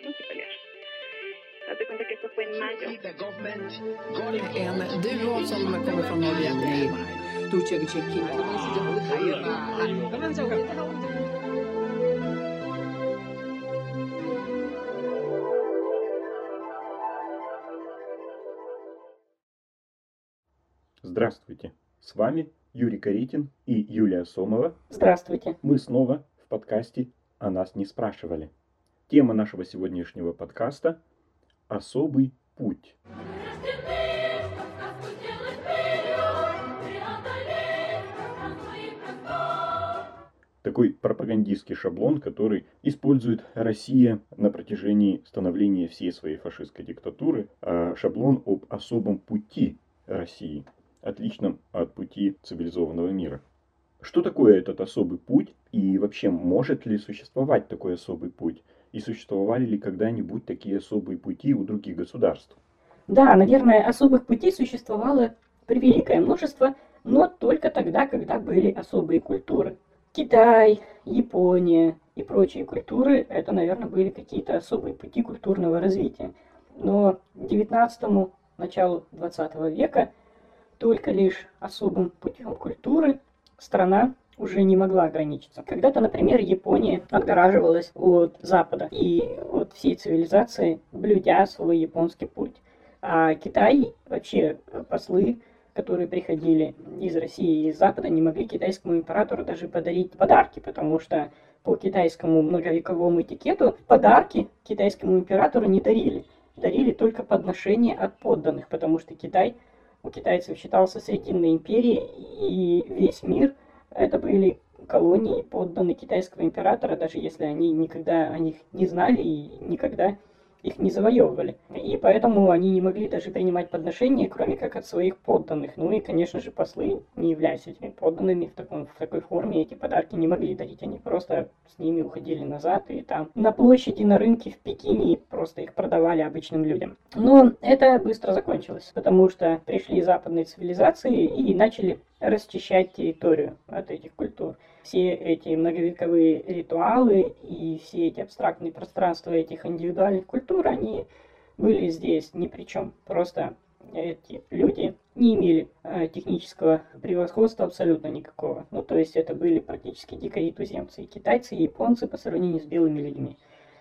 no tipo aliás. Date cuenta que esto fue en mayo. En duo som kommer från Norge. Здравствуйте, с вами Юрий Каритин и Юлия Сомова. Здравствуйте. Мы снова в подкасте «О нас не спрашивали». Тема нашего сегодняшнего подкаста – «Особый путь». Такой пропагандистский шаблон, который использует Россия на протяжении становления всей своей фашистской диктатуры, шаблон об особом пути России, отличном от пути цивилизованного мира. Что такое этот особый путь и вообще может ли существовать такой особый путь? И существовали ли когда-нибудь такие особые пути у других государств? Да, наверное, особых путей существовало превеликое множество, но только тогда, когда были особые культуры. Китай, Япония и прочие культуры – это, наверное, были какие-то особые пути культурного развития. Но к 19-му, началу 20 века только лишь особым путем культуры страна уже не могла ограничиться. Когда-то, например, Япония отгораживалась от Запада и от всей цивилизации, блюдя свой японский путь. А Китай, вообще послы, которые приходили из России и из Запада, не могли китайскому императору даже подарить подарки, потому что по китайскому многовековому этикету подарки китайскому императору не дарили. Дарили только подношения от подданных, потому что Китай у китайцев считался Срединной империей, и весь мир это были колонии, подданные китайского императора, даже если они никогда о них не знали и никогда их не завоевывали. И поэтому они не могли даже принимать подношения, кроме как от своих подданных. Ну и, конечно же, послы, не являясь этими подданными в такой форме, эти подарки не могли дарить. Они просто с ними уходили назад, и там на площади, на рынке в Пекине просто их продавали обычным людям. Но это быстро закончилось, потому что пришли западные цивилизации и начали расчищать территорию от этих культур. Все эти многовековые ритуалы и все эти абстрактные пространства этих индивидуальных культур, они были здесь ни при чем. Просто эти люди не имели технического превосходства абсолютно никакого. Ну, то есть это были практически дикари туземцы, и китайцы, и японцы по сравнению с белыми людьми.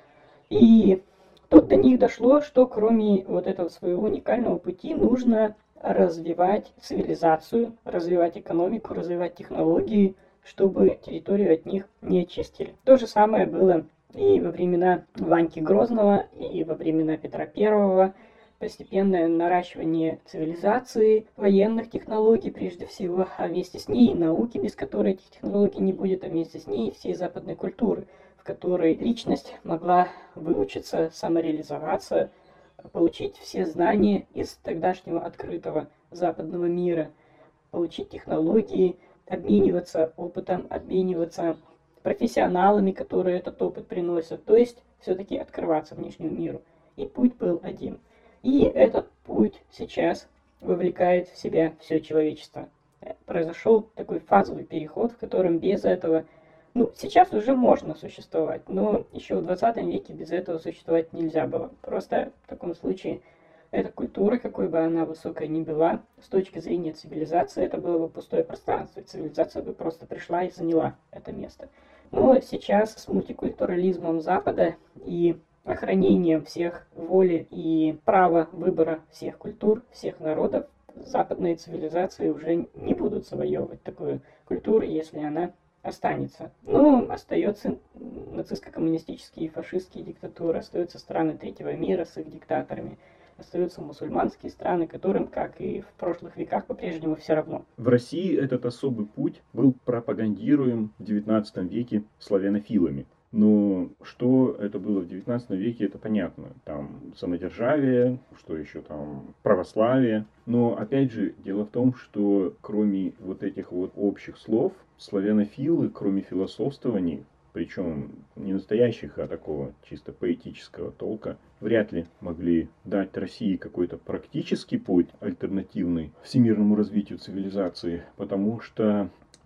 И тут до них дошло, что кроме вот этого своего уникального пути нужно развивать цивилизацию, развивать экономику, развивать технологии, чтобы территорию от них не очистили. То же самое было и во времена Ваньки Грозного, и во времена Петра I. Постепенное наращивание цивилизации, военных технологий прежде всего, а вместе с ней науки, без которой этих технологий не будет, а вместе с ней всей западной культуры, в которой личность могла выучиться, самореализоваться, получить все знания из тогдашнего открытого западного мира, получить технологии, обмениваться опытом, обмениваться профессионалами, которые этот опыт приносят, то есть все-таки открываться внешнему миру. И путь был один. И этот путь сейчас вовлекает в себя все человечество. Произошел такой фазовый переход, в котором без этого, сейчас уже можно существовать, но еще в 20 веке без этого существовать нельзя было. Просто в таком случае эта культура, какой бы она высокой ни была, с точки зрения цивилизации, это было бы пустое пространство. Цивилизация бы просто пришла и заняла это место. Но сейчас с мультикультурализмом Запада и охранением всех воли и права выбора всех культур, всех народов, западные цивилизации уже не будут завоевывать такую культуру, если она останется. Но остается нацистско-коммунистические и фашистские диктатуры, остаются страны третьего мира с их диктаторами, остаются мусульманские страны, которым, как и в прошлых веках, по-прежнему все равно. В России этот особый путь был пропагандируем в XIX веке славянофилами. Но что это было в XIX веке, это понятно. Там самодержавие, что еще там, православие. Но опять же, дело в том, что кроме вот этих вот общих слов, славянофилы, кроме философствований, причем не настоящих, а такого чисто поэтического толка, вряд ли могли дать России какой-то практический путь, альтернативный всемирному развитию цивилизации, потому что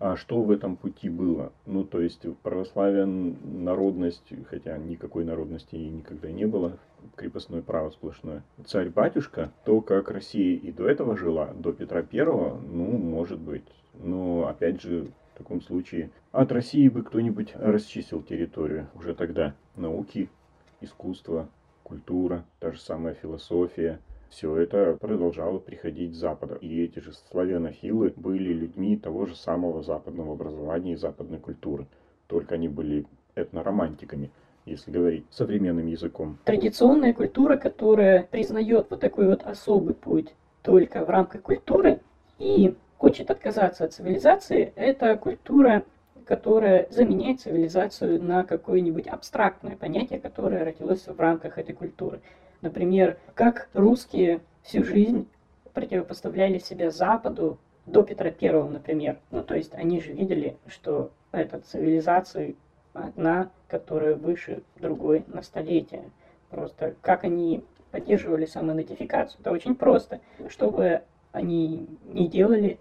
А что в этом пути было? Ну, то есть православие, народность, хотя никакой народности и никогда не было, крепостное право сплошное. Царь-батюшка, то, как Россия и до этого жила, до Петра Первого, ну, может быть. Но, опять же, в таком случае от России бы кто-нибудь расчистил территорию уже тогда. Науки, искусство, культура, та же самая философия. Все это продолжало приходить с Запада. И эти же славянофилы были людьми того же самого западного образования и западной культуры. Только они были этноромантиками, если говорить современным языком. Традиционная культура, которая признает вот такой вот особый путь только в рамках культуры и хочет отказаться от цивилизации, это культура, которая заменяет цивилизацию на какое-нибудь абстрактное понятие, которое родилось в рамках этой культуры. Например, как русские всю жизнь противопоставляли себя Западу до Петра Первого, например. Ну, то есть они же видели, что это цивилизация одна, которая выше другой на столетие. Просто как они поддерживали самоидентификацию, это очень просто. Что бы они ни делали,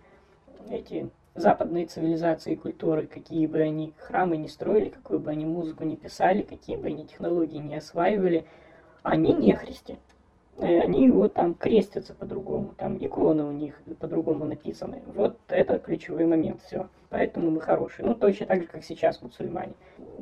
эти западные цивилизации и культуры, какие бы они храмы ни строили, какую бы они музыку ни писали, какие бы они технологии ни осваивали, они нехристи. Они вот там крестятся по-другому, там иконы у них по-другому написаны. Вот это ключевой момент, все. Поэтому мы хорошие. Ну, точно так же, как сейчас мусульмане.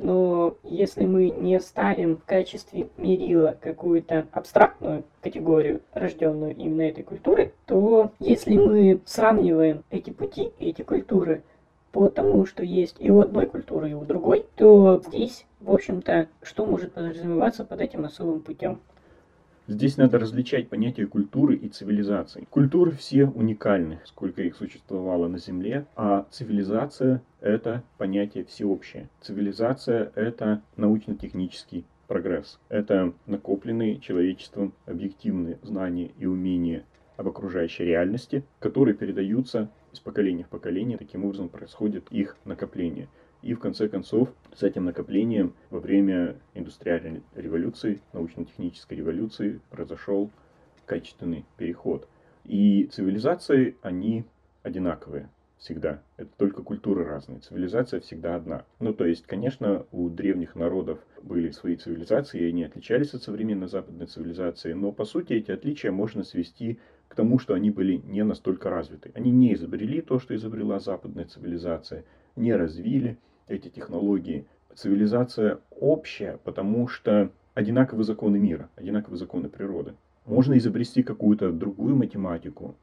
Но если мы не ставим в качестве мерила какую-то абстрактную категорию, рожденную именно этой культурой, то если мы сравниваем эти пути, эти культуры по тому, что есть и у одной культуры, и у другой, то здесь, в общем-то, что может подразумеваться под этим особым путем? Здесь надо различать понятия культуры и цивилизации. Культуры все уникальны, сколько их существовало на Земле, а цивилизация – это понятие всеобщее. Цивилизация – это научно-технический прогресс. Это накопленные человечеством объективные знания и умения об окружающей реальности, которые передаются из поколения в поколение. Таким образом происходит их накопление. И в конце концов, с этим накоплением во время индустриальной революции, научно-технической революции произошел качественный переход. И цивилизации, они одинаковые всегда. Это только культуры разные. Цивилизация всегда одна. Ну, то есть, конечно, у древних народов были свои цивилизации, и они отличались от современной западной цивилизации. Но, по сути, эти отличия можно свести к тому, что они были не настолько развиты. Они не изобрели то, что изобрела западная цивилизация, не развили эти технологии. Цивилизация общая, потому что одинаковые законы мира, одинаковые законы природы. Можно изобрести какую-то другую математику,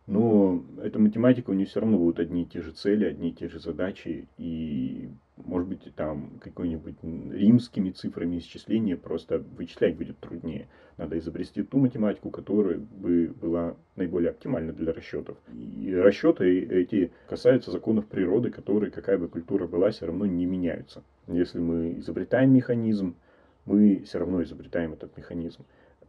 но эта математика, у нее все равно будут одни и те же цели, одни и те же задачи, и, может быть, там какой-нибудь римскими цифрами исчисления просто вычислять будет труднее. Надо изобрести ту математику, которая бы была наиболее оптимальна для расчетов. И расчеты эти касаются законов природы, которые, какая бы культура была, все равно не меняются. Если мы изобретаем механизм, мы все равно изобретаем этот механизм.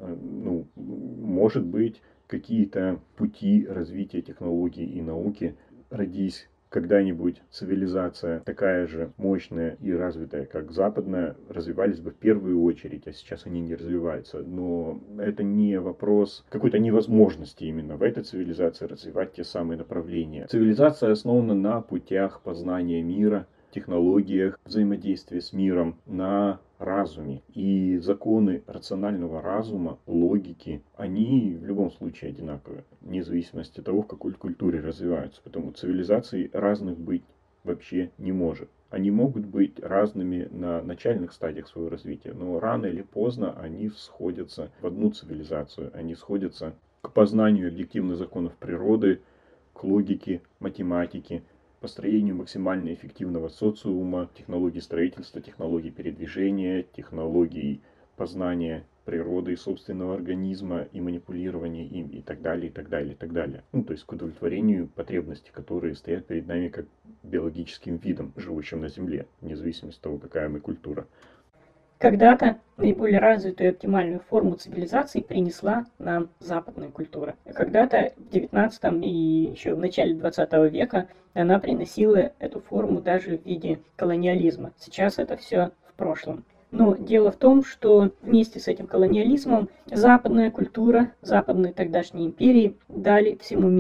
Ну, может быть, какие-то пути развития технологий и науки, родись когда-нибудь цивилизация такая же мощная и развитая, как западная, развивались бы в первую очередь, а сейчас они не развиваются. Но это не вопрос какой-то невозможности именно в этой цивилизации развивать те самые направления. Цивилизация основана на путях познания мира, технологиях взаимодействия с миром, на разуме. И законы рационального разума, логики, они в любом случае одинаковые, вне зависимости от того, в какой культуре развиваются. Поэтому цивилизаций разных быть вообще не может. Они могут быть разными на начальных стадиях своего развития, но рано или поздно они сходятся в одну цивилизацию. Они сходятся к познанию объективных законов природы, к логике, математике, построению максимально эффективного социума, технологий строительства, технологий передвижения, технологий познания природы и собственного организма и манипулирования им и так далее, и так далее, и так далее. Ну, то есть к удовлетворению потребностей, которые стоят перед нами как биологическим видом, живущим на Земле, вне зависимости от того, какая мы культура. Когда-то наиболее развитую и оптимальную форму цивилизации принесла нам западная культура. Когда-то в 19 и еще в начале 20 века она приносила эту форму даже в виде колониализма. Сейчас это все в прошлом. Но дело в том, что вместе с этим колониализмом западная культура, западные тогдашние империи дали всему миру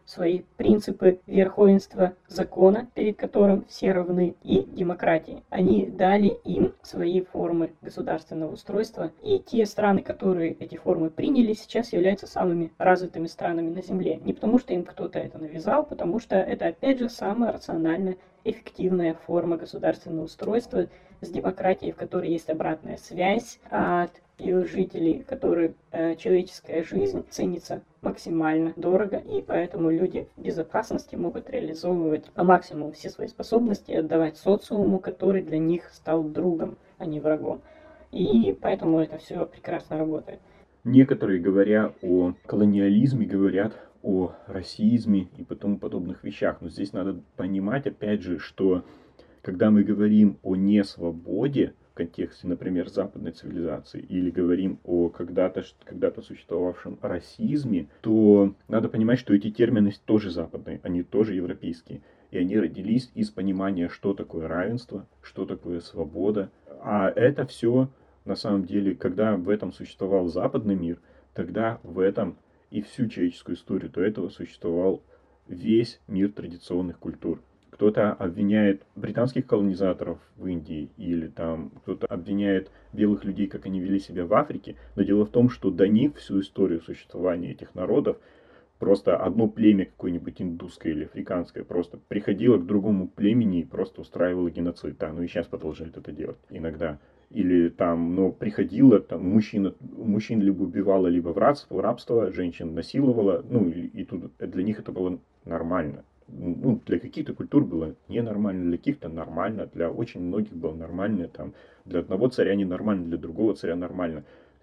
свои принципы верховенства закона, перед которым все равны, и демократии. Они дали им свои формы государственного устройства, и те страны, которые эти формы приняли, сейчас являются самыми развитыми странами на Земле. Не потому, что им кто-то это навязал, потому что это, опять же, самая рациональная, эффективная форма государственного устройства с демократией, в которой есть обратная связь от ее жителей, которой человеческая жизнь ценится максимально дорого, и поэтому люди в безопасности могут реализовывать по максимуму все свои способности и отдавать социуму, который для них стал другом, а не врагом. И поэтому это все прекрасно работает. Некоторые, говоря о колониализме, говорят о расизме и тому подобных вещах. Но здесь надо понимать, опять же, что когда мы говорим о несвободе в контексте, например, западной цивилизации, или говорим о когда-то существовавшем расизме, то надо понимать, что эти термины тоже западные, они тоже европейские. И они родились из понимания, что такое равенство, что такое свобода. А это все, на самом деле, когда в этом существовал западный мир, тогда в этом и всю человеческую историю до этого существовал весь мир традиционных культур. Кто-то обвиняет британских колонизаторов в Индии, или там кто-то обвиняет белых людей, как они вели себя в Африке. Но дело в том, что до них всю историю существования этих народов просто одно племя какое-нибудь индусское или африканское просто приходило к другому племени и просто устраивало геноцид. Да, ну и сейчас продолжает это делать иногда. Или там, но приходило, там, мужчин либо убивало, либо в рабство, женщин насиловало, ну, и тут для них это было нормально. Ну, для каких-то культур было ненормально, для каких-то нормально, для очень многих было нормально, там, для одного царя ненормально, для другого царя нормально.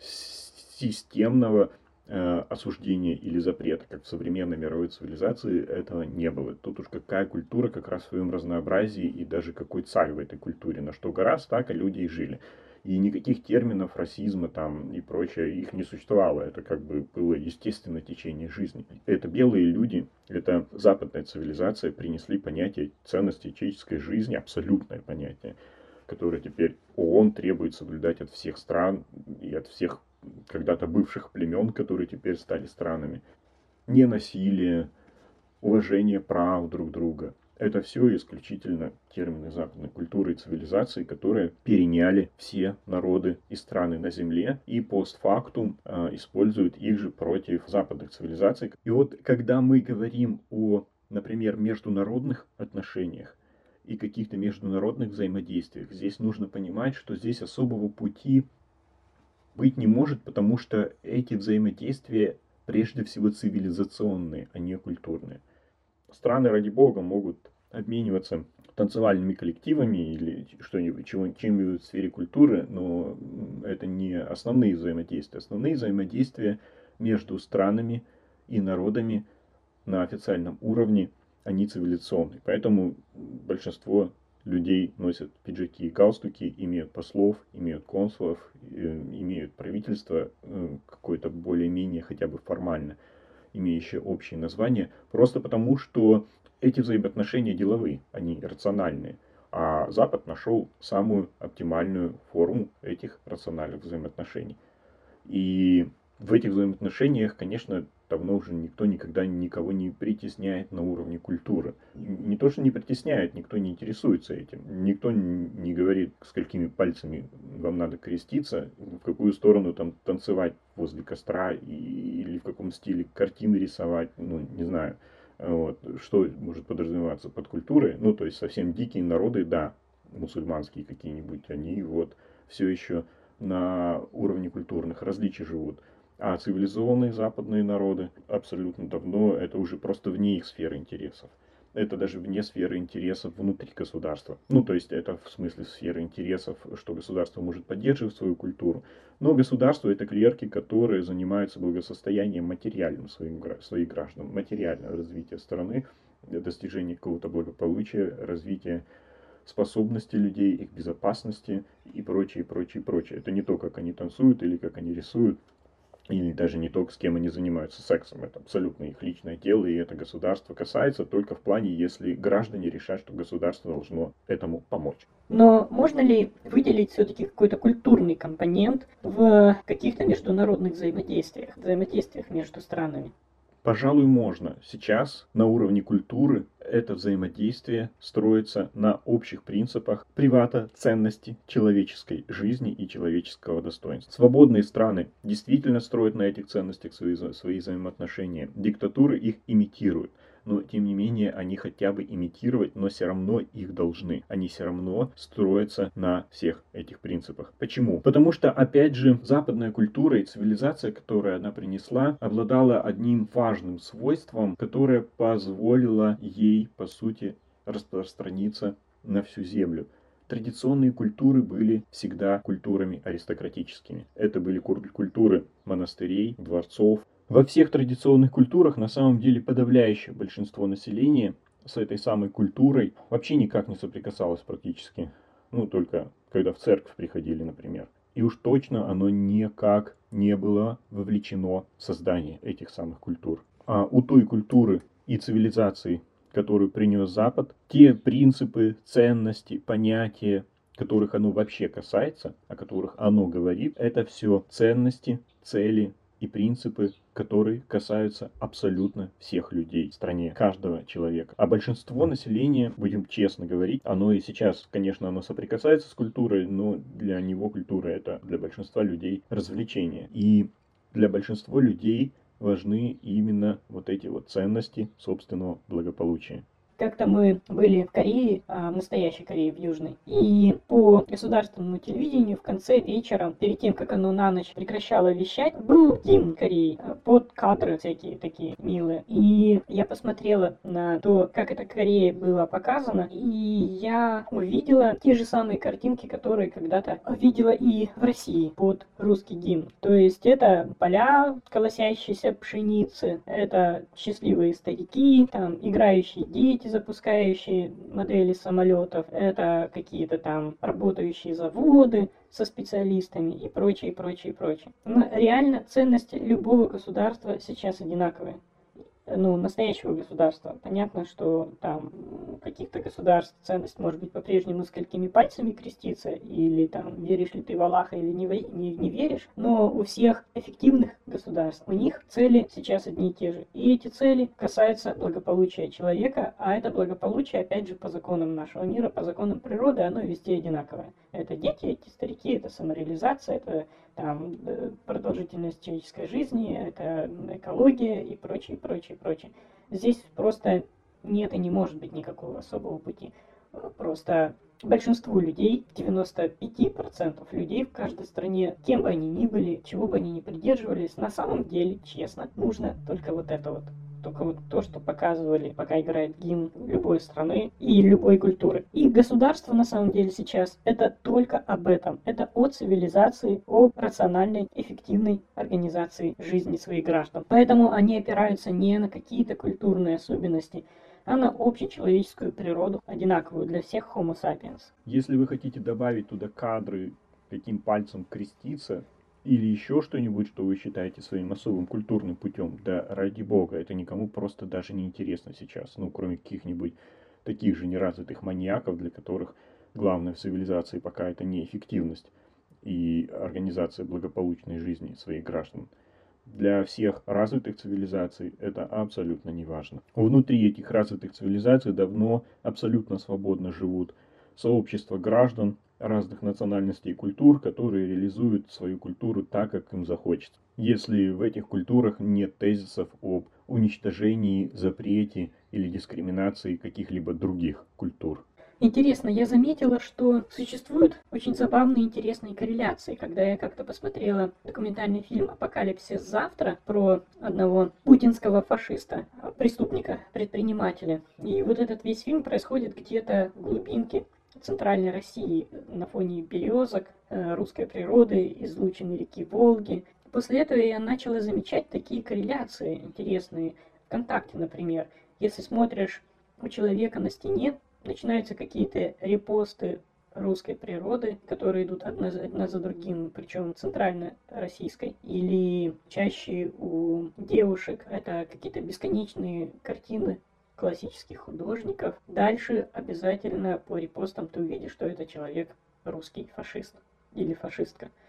Системного осуждения или запрета, как в современной мировой цивилизации, этого не было. Тут уж какая культура как раз в своем разнообразии и даже какой царь в этой культуре, на что гораздо, так и люди и жили. И никаких терминов расизма там и прочее, их не существовало. Это как бы было естественное течение жизни. Это белые люди, это западная цивилизация принесли понятие ценности человеческой жизни, абсолютное понятие, которое теперь ООН требует соблюдать от всех стран и от всех когда-то бывших племен, которые теперь стали странами. Ненасилие, уважение прав друг друга. Это все исключительно термины западной культуры и цивилизации, которые переняли все народы и страны на Земле и постфактум используют их же против западных цивилизаций. И вот когда мы говорим о, например, международных отношениях и каких-то международных взаимодействиях, здесь нужно понимать, что здесь особого пути быть не может, потому что эти взаимодействия прежде всего цивилизационные, а не культурные. Страны, ради бога, могут обмениваться танцевальными коллективами или чем-нибудь в сфере культуры, но это не основные взаимодействия. Основные взаимодействия между странами и народами на официальном уровне, они цивилизационные. Поэтому большинство людей носят пиджаки и галстуки, имеют послов, имеют консулов, имеют правительство какое-то более-менее хотя бы формально имеющие общие названия, просто потому, что эти взаимоотношения деловые, они рациональные. А Запад нашел самую оптимальную форму этих рациональных взаимоотношений. И в этих взаимоотношениях, конечно, давно уже никто никогда никого не притесняет на уровне культуры. Не то, что не притесняет, никто не интересуется этим. Никто не говорит, сколькими пальцами вам надо креститься, в какую сторону там танцевать возле костра или в каком стиле картины рисовать, ну, не знаю. Вот. Что может подразумеваться под культурой? Ну, то есть совсем дикие народы, да, мусульманские какие-нибудь, они вот все еще на уровне культурных различий живут. А цивилизованные западные народы абсолютно давно, это уже просто вне их сферы интересов. Это даже вне сферы интересов внутри государства. Ну, то есть это в смысле сферы интересов, что государство может поддерживать свою культуру. Но государство — это клерки, которые занимаются благосостоянием материальным своих граждан, материальное развитие страны, достижение какого-то благополучия, развитие способности людей, их безопасности и прочее, прочее, прочее. Это не то, как они танцуют или как они рисуют, или даже не то, с кем они занимаются сексом. Это абсолютно их личное дело, и это государство касается только в плане, если граждане решат, что государство должно этому помочь. Но можно ли выделить все-таки какой-то культурный компонент в каких-то международных взаимодействиях между странами? Пожалуй, можно. Сейчас на уровне культуры это взаимодействие строится на общих принципах привата, ценности человеческой жизни и человеческого достоинства. Свободные страны действительно строят на этих ценностях свои взаимоотношения. Диктатуры их имитируют. Но, тем не менее, они хотя бы имитировать, но все равно их должны. Они все равно строятся на всех этих принципах. Почему? Потому что, опять же, западная культура и цивилизация, которую она принесла, обладала одним важным свойством, которое позволило ей, по сути, распространиться на всю землю. Традиционные культуры были всегда культурами аристократическими. Это были культуры монастырей, дворцов. Во всех традиционных культурах на самом деле подавляющее большинство населения с этой самой культурой вообще никак не соприкасалось практически. Ну, только когда в церковь приходили, например. И уж точно оно никак не было вовлечено в создание этих самых культур. А у той культуры и цивилизации, которую принес Запад, те принципы, ценности, понятия, которых оно вообще касается, о которых оно говорит, это все ценности, цели и принципы, которые касаются абсолютно всех людей в стране, каждого человека. А большинство населения, будем честно говорить, оно и сейчас, конечно, оно соприкасается с культурой, но для него культура это для большинства людей развлечение. И для большинства людей важны именно вот эти вот ценности собственного благополучия. Как-то мы были в Корее, в настоящей Корее, в Южной, и по государственному телевидению в конце вечера, перед тем, как оно на ночь прекращало вещать, был гимн Кореи, под кадры всякие такие милые. И я посмотрела на то, как это Корея было показано, и я увидела те же самые картинки, которые когда-то видела и в России под русский гимн. То есть это поля колосящейся пшеницы, это счастливые старики, там играющие дети, запускающие модели самолетов, это какие-то там работающие заводы со специалистами и прочее, прочее, прочее. Но реально ценности любого государства сейчас одинаковые. Ну, настоящего государства. Понятно, что там каких-то государств ценность может быть по-прежнему сколькими пальцами креститься, или там веришь ли ты в Аллаха или не веришь, но у всех эффективных государств, у них цели сейчас одни и те же. И эти цели касаются благополучия человека, а это благополучие, опять же, по законам нашего мира, по законам природы, оно везде одинаковое. Это дети, эти старики, это самореализация, это там продолжительность человеческой жизни, это экология и прочее, прочее, прочее. Здесь просто нет и не может быть никакого особого пути. Просто большинству людей, 95% людей в каждой стране, кем бы они ни были, чего бы они ни придерживались, на самом деле, честно, нужно только вот это вот. Только вот то, что показывали, пока играет гимн любой страны и любой культуры. И государство, на самом деле, сейчас это только об этом. Это о цивилизации, о рациональной, эффективной организации жизни своих граждан. Поэтому они опираются не на какие-то культурные особенности, а на общечеловеческую природу, одинаковую для всех Homo sapiens. Если вы хотите добавить туда кадры, каким пальцем креститься, или еще что-нибудь, что вы считаете своим особым культурным путем, да ради бога, это никому просто даже не интересно сейчас. Ну, кроме каких-нибудь таких же неразвитых маньяков, для которых главное в цивилизации пока это не эффективность и организация благополучной жизни своих граждан. Для всех развитых цивилизаций это абсолютно не важно. Внутри этих развитых цивилизаций давно абсолютно свободно живут сообщества граждан разных национальностей и культур, которые реализуют свою культуру так, как им захочется. Если в этих культурах нет тезисов об уничтожении, запрете или дискриминации каких-либо других культур. Интересно, я заметила, что существуют очень забавные интересные корреляции. Когда я как-то посмотрела документальный фильм «Апокалипсис завтра» про одного путинского фашиста, преступника, предпринимателя. И вот этот весь фильм происходит где-то в глубинке центральной России, на фоне березок, русской природы, излучины реки Волги. После этого я начала замечать такие корреляции интересные. ВКонтакте, например. Если смотришь у человека на стене, начинаются какие-то репосты русской природы, которые идут одна за другим, причем центрально-российской. Или чаще у девушек это какие-то бесконечные картины классических художников. Дальше обязательно по репостам ты увидишь, что это человек русский фашист или фашистка.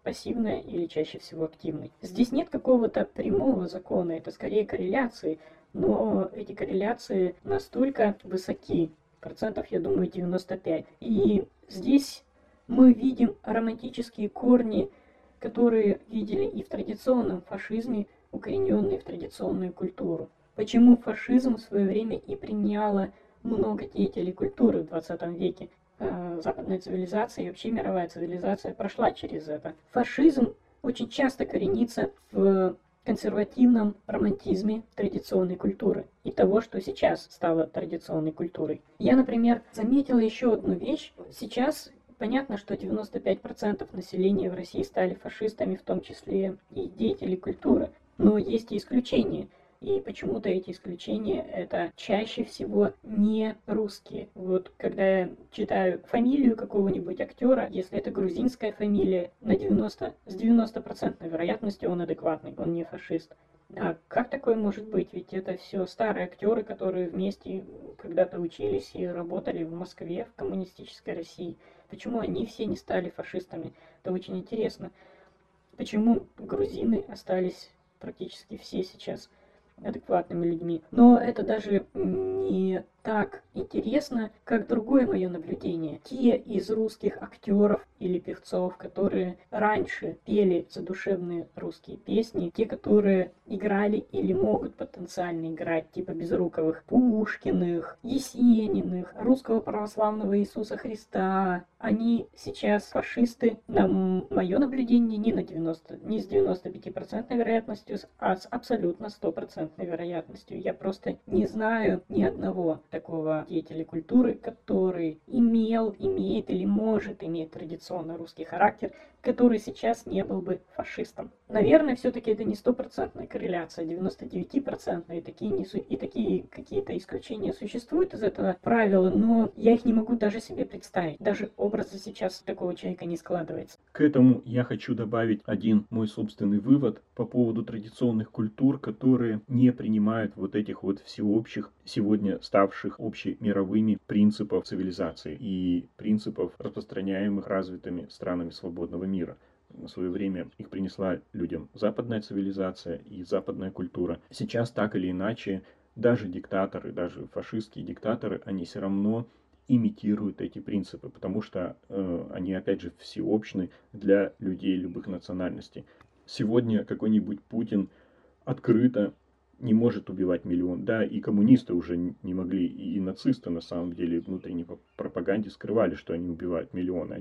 пассивная или чаще всего активной. Здесь нет какого-то прямого закона, это скорее корреляции, но эти корреляции настолько высоки, процентов, я думаю, 95. И здесь мы видим романтические корни, которые видели и в традиционном фашизме, укорененные в традиционную культуру. Почему фашизм в свое время и приняло много деятелей культуры в 20 веке? Западная цивилизация и вообще мировая цивилизация прошла через это. Фашизм очень часто коренится в консервативном романтизме традиционной культуры и того, что сейчас стало традиционной культурой. Я, например, заметила еще одну вещь. Сейчас понятно, что 95% населения в России стали фашистами, в том числе и деятели культуры. Но есть и исключения. И почему-то эти исключения это чаще всего не русские. Вот когда я читаю фамилию какого-нибудь актера, если это грузинская фамилия, с 90% вероятностью он адекватный, он не фашист. А как такое может быть? Ведь это все старые актеры, которые вместе когда-то учились и работали в Москве, в коммунистической России. Почему они все не стали фашистами? Это очень интересно. Почему грузины остались практически все сейчас адекватными людьми. Но это даже не так интересно, как другое мое наблюдение. Те из русских актеров или певцов, которые раньше пели задушевные русские песни, те, которые играли или могут потенциально играть, типа Безруковых, Пушкиных, Есениных, русского православного Иисуса Христа, они сейчас фашисты, на мое наблюдение, не с 95% вероятностью, а с абсолютно 100% вероятностью. Я просто не знаю ни одного такого деятеля культуры, который имеет или может иметь традиционно русский характер, который сейчас не был бы фашистом. Наверное, все-таки это не 100% корреляция, 99%, и такие какие-то исключения существуют из этого правила, но я их не могу даже себе представить. Даже образа сейчас такого человека не складывается. К этому я хочу добавить один мой собственный вывод по поводу традиционных культур, которые не принимают вот этих вот всеобщих, сегодня ставших общемировыми принципов цивилизации и принципов, распространяемых развитыми странами свободного мира. В свое время их принесла людям западная цивилизация и западная культура. Сейчас так или иначе, даже диктаторы, даже фашистские диктаторы, они все равно имитируют эти принципы, потому что они, опять же, всеобщны для людей любых национальностей. Сегодня какой-нибудь Путин открыто не может убивать миллион. Да, и коммунисты уже не могли, и нацисты на самом деле в внутренней пропаганде скрывали, что они убивают миллионы.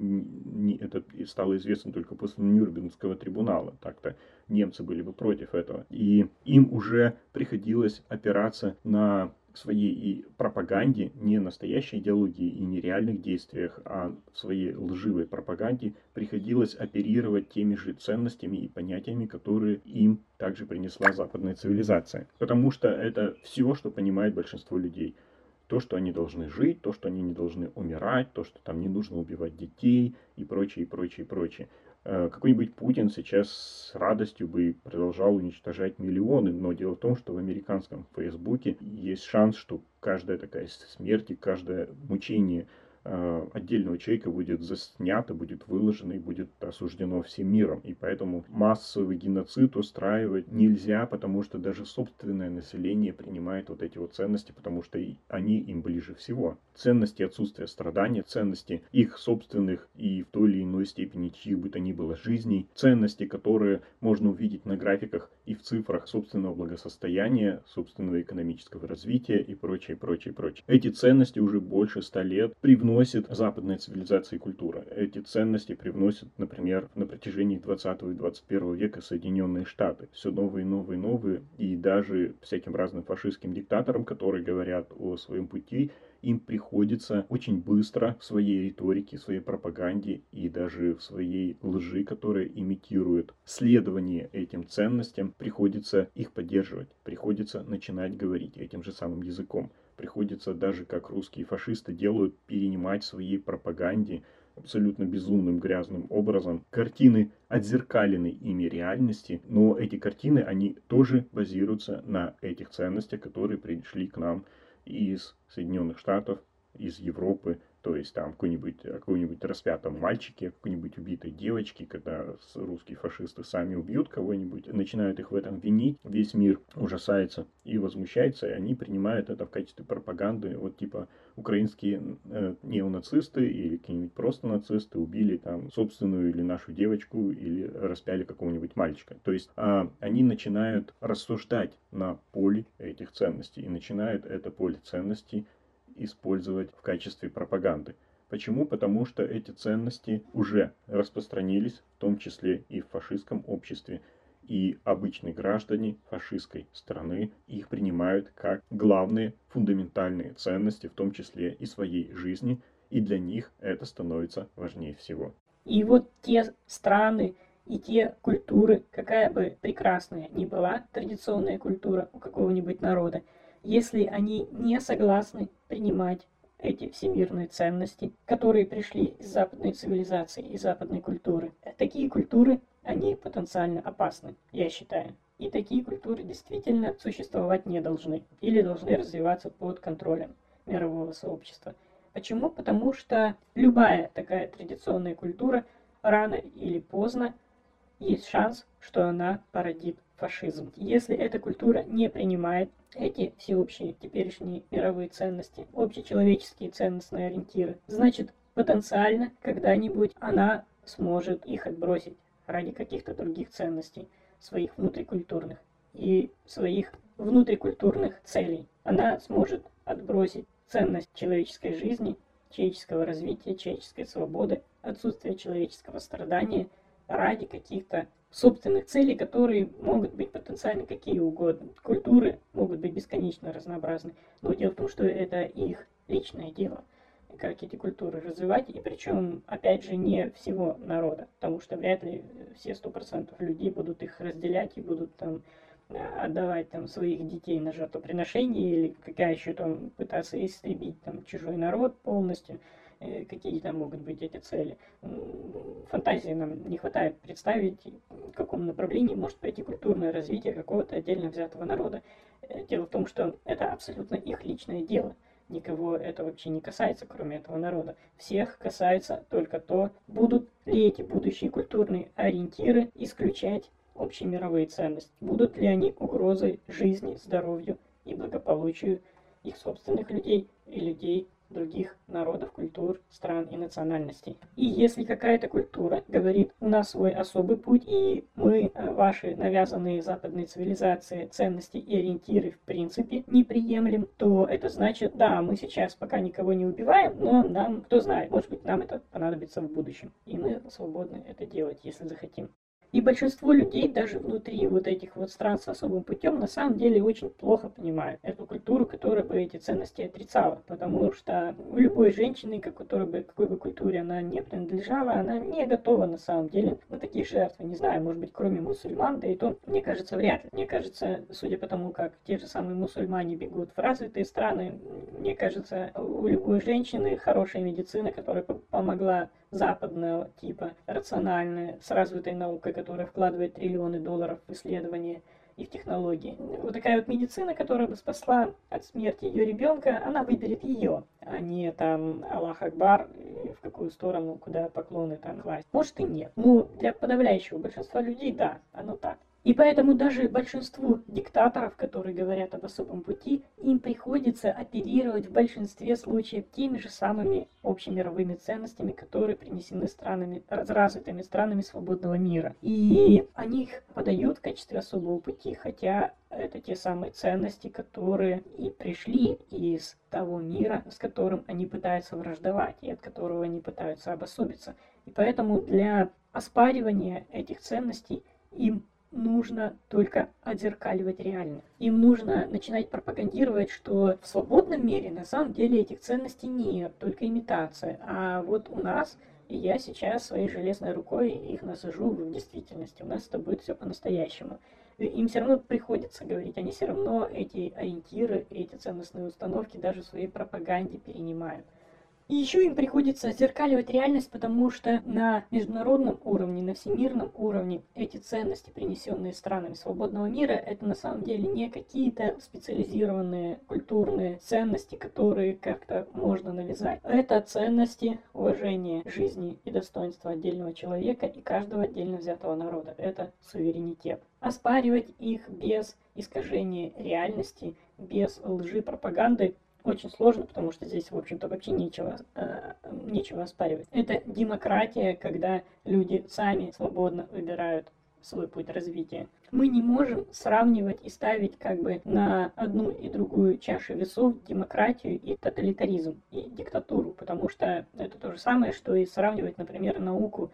Это стало известно только после Нюрнбергского трибунала. Так-то немцы были бы против этого. И им уже приходилось опираться на своей и пропаганде, не настоящей идеологии и не реальных действиях, а в своей лживой пропаганде приходилось оперировать теми же ценностями и понятиями, которые им также принесла западная цивилизация. Потому что это все, что понимает большинство людей. То, что они должны жить, то, что они не должны умирать, то, что там не нужно убивать детей и прочее, и прочее, и прочее. Какой-нибудь Путин сейчас с радостью бы продолжал уничтожать миллионы, но дело в том, что в американском Фейсбуке есть шанс, что каждая такая смерть и каждое мучение отдельного человека будет заснято, будет выложено и будет осуждено всем миром. И поэтому массовый геноцид устраивать нельзя, потому что даже собственное население принимает вот эти вот ценности, потому что они им ближе всего. Ценности отсутствия страдания, ценности их собственных и в той или иной степени чьих бы то ни было жизней, ценности, которые можно увидеть на графиках и в цифрах собственного благосостояния, собственного экономического развития и прочее, прочее, прочее. Эти ценности уже больше 100 лет привносят западная цивилизация и культура. Эти ценности привносят, например, на протяжении 20 и 21 века Соединенные Штаты. Все новые, новые, новые. И даже всяким разным фашистским диктаторам, которые говорят о своем пути, им приходится очень быстро в своей риторике, в своей пропаганде и даже в своей лжи, которая имитирует следование этим ценностям, приходится их поддерживать, приходится начинать говорить этим же самым языком. Приходится даже, как русские фашисты делают, перенимать в своей пропаганде абсолютно безумным, грязным образом картины отзеркаленной ими реальности, но эти картины, они тоже базируются на этих ценностях, которые пришли к нам из Соединенных Штатов, из Европы, То есть там какой-нибудь распятом мальчике, какой-нибудь убитой девочке, когда русские фашисты сами убьют кого-нибудь, начинают их в этом винить, весь мир ужасается и возмущается, и они принимают это в качестве пропаганды. Вот типа украинские неонацисты или какие-нибудь просто нацисты убили там собственную или нашу девочку или распяли какого-нибудь мальчика. То есть они начинают рассуждать на поле этих ценностей и начинают это поле ценностей использовать в качестве пропаганды. Почему? Потому что эти ценности уже распространились, в том числе и в фашистском обществе, и обычные граждане фашистской страны их принимают как главные фундаментальные ценности, в том числе и своей жизни, и для них это становится важнее всего. И вот те страны и те культуры, какая бы прекрасная ни была традиционная культура у какого-нибудь народа, если они не согласны принимать эти всемирные ценности, которые пришли из западной цивилизации и западной культуры, такие культуры, они потенциально опасны, я считаю. И такие культуры действительно существовать не должны или должны развиваться под контролем мирового сообщества. Почему? Потому что любая такая традиционная культура рано или поздно есть шанс, что она породит фашизм. Если эта культура не принимает эти всеобщие теперешние мировые ценности, общечеловеческие ценностные ориентиры, значит, потенциально когда-нибудь она сможет их отбросить ради каких-то других ценностей, своих внутрикультурных и своих внутрикультурных целей. Она сможет отбросить ценность человеческой жизни, человеческого развития, человеческой свободы, отсутствие человеческого страдания ради каких-то собственных целей, которые могут быть потенциально какие угодно. Культуры могут быть бесконечно разнообразны, но дело в том, что это их личное дело, как эти культуры развивать, и причем, опять же, не всего народа, потому что вряд ли все 100% людей будут их разделять и будут там отдавать там своих детей на жертвоприношение или какая еще там пытаться истребить там чужой народ полностью. Какие там могут быть эти цели. Фантазии нам не хватает представить, в каком направлении может пойти культурное развитие какого-то отдельно взятого народа. Дело в том, что это абсолютно их личное дело. Никого это вообще не касается, кроме этого народа. Всех касается только то, будут ли эти будущие культурные ориентиры исключать общемировые ценности. Будут ли они угрозой жизни, здоровью и благополучию их собственных людей и людей других народов, культур, стран и национальностей. И если какая-то культура говорит, у нас свой особый путь, и мы ваши навязанные западной цивилизации ценности и ориентиры в принципе не приемлем, то это значит, да, мы сейчас пока никого не убиваем, но нам, кто знает, может быть, нам это понадобится в будущем. И мы свободны это делать, если захотим. И большинство людей даже внутри вот этих вот стран с особым путем на самом деле очень плохо понимают эту культуру, которая бы эти ценности отрицала. Потому что у любой женщины, какой бы культуре она не принадлежала, она не готова на самом деле на такие жертвы. Не знаю, может быть, кроме мусульман, да и то, мне кажется, вряд ли. Мне кажется, судя по тому, как те же самые мусульмане бегут в развитые страны, мне кажется, у любой женщины хорошая медицина, которая помогла западного типа, рациональная, с развитой наукой, которая вкладывает триллионы долларов в исследования и в технологии. Вот такая вот медицина, которая бы спасла от смерти ее ребенка, она выберет ее, а не там Аллах Акбар, в какую сторону, куда поклоны там класть. Может и нет. Но для подавляющего большинства людей, да, оно так. И поэтому даже большинству диктаторов, которые говорят об особом пути, им приходится оперировать в большинстве случаев теми же самыми общемировыми ценностями, которые принесены развитыми странами свободного мира. И они их подают в качестве особого пути, хотя это те самые ценности, которые и пришли из того мира, с которым они пытаются враждовать и от которого они пытаются обособиться. И поэтому для оспаривания этих ценностей им нужно только отзеркаливать реально. Им нужно начинать пропагандировать, что в свободном мире на самом деле этих ценностей нет, только имитация. А вот у нас, и я сейчас своей железной рукой их насажу в действительности. У нас это будет все по-настоящему. Им все равно приходится говорить, они все равно эти ориентиры, эти ценностные установки даже в своей пропаганде перенимают. И еще им приходится отзеркаливать реальность, потому что на международном уровне, на всемирном уровне эти ценности, принесенные странами свободного мира, это на самом деле не какие-то специализированные культурные ценности, которые как-то можно навязать. Это ценности уважения жизни и достоинства отдельного человека и каждого отдельно взятого народа. Это суверенитет. Оспаривать их без искажения реальности, без лжи, пропаганды очень сложно, потому что здесь, в общем-то, вообще нечего оспаривать. Это демократия, когда люди сами свободно выбирают свой путь развития. Мы не можем сравнивать и ставить как бы на одну и другую чашу весов демократию и тоталитаризм, и диктатуру, потому что это то же самое, что и сравнивать, например, науку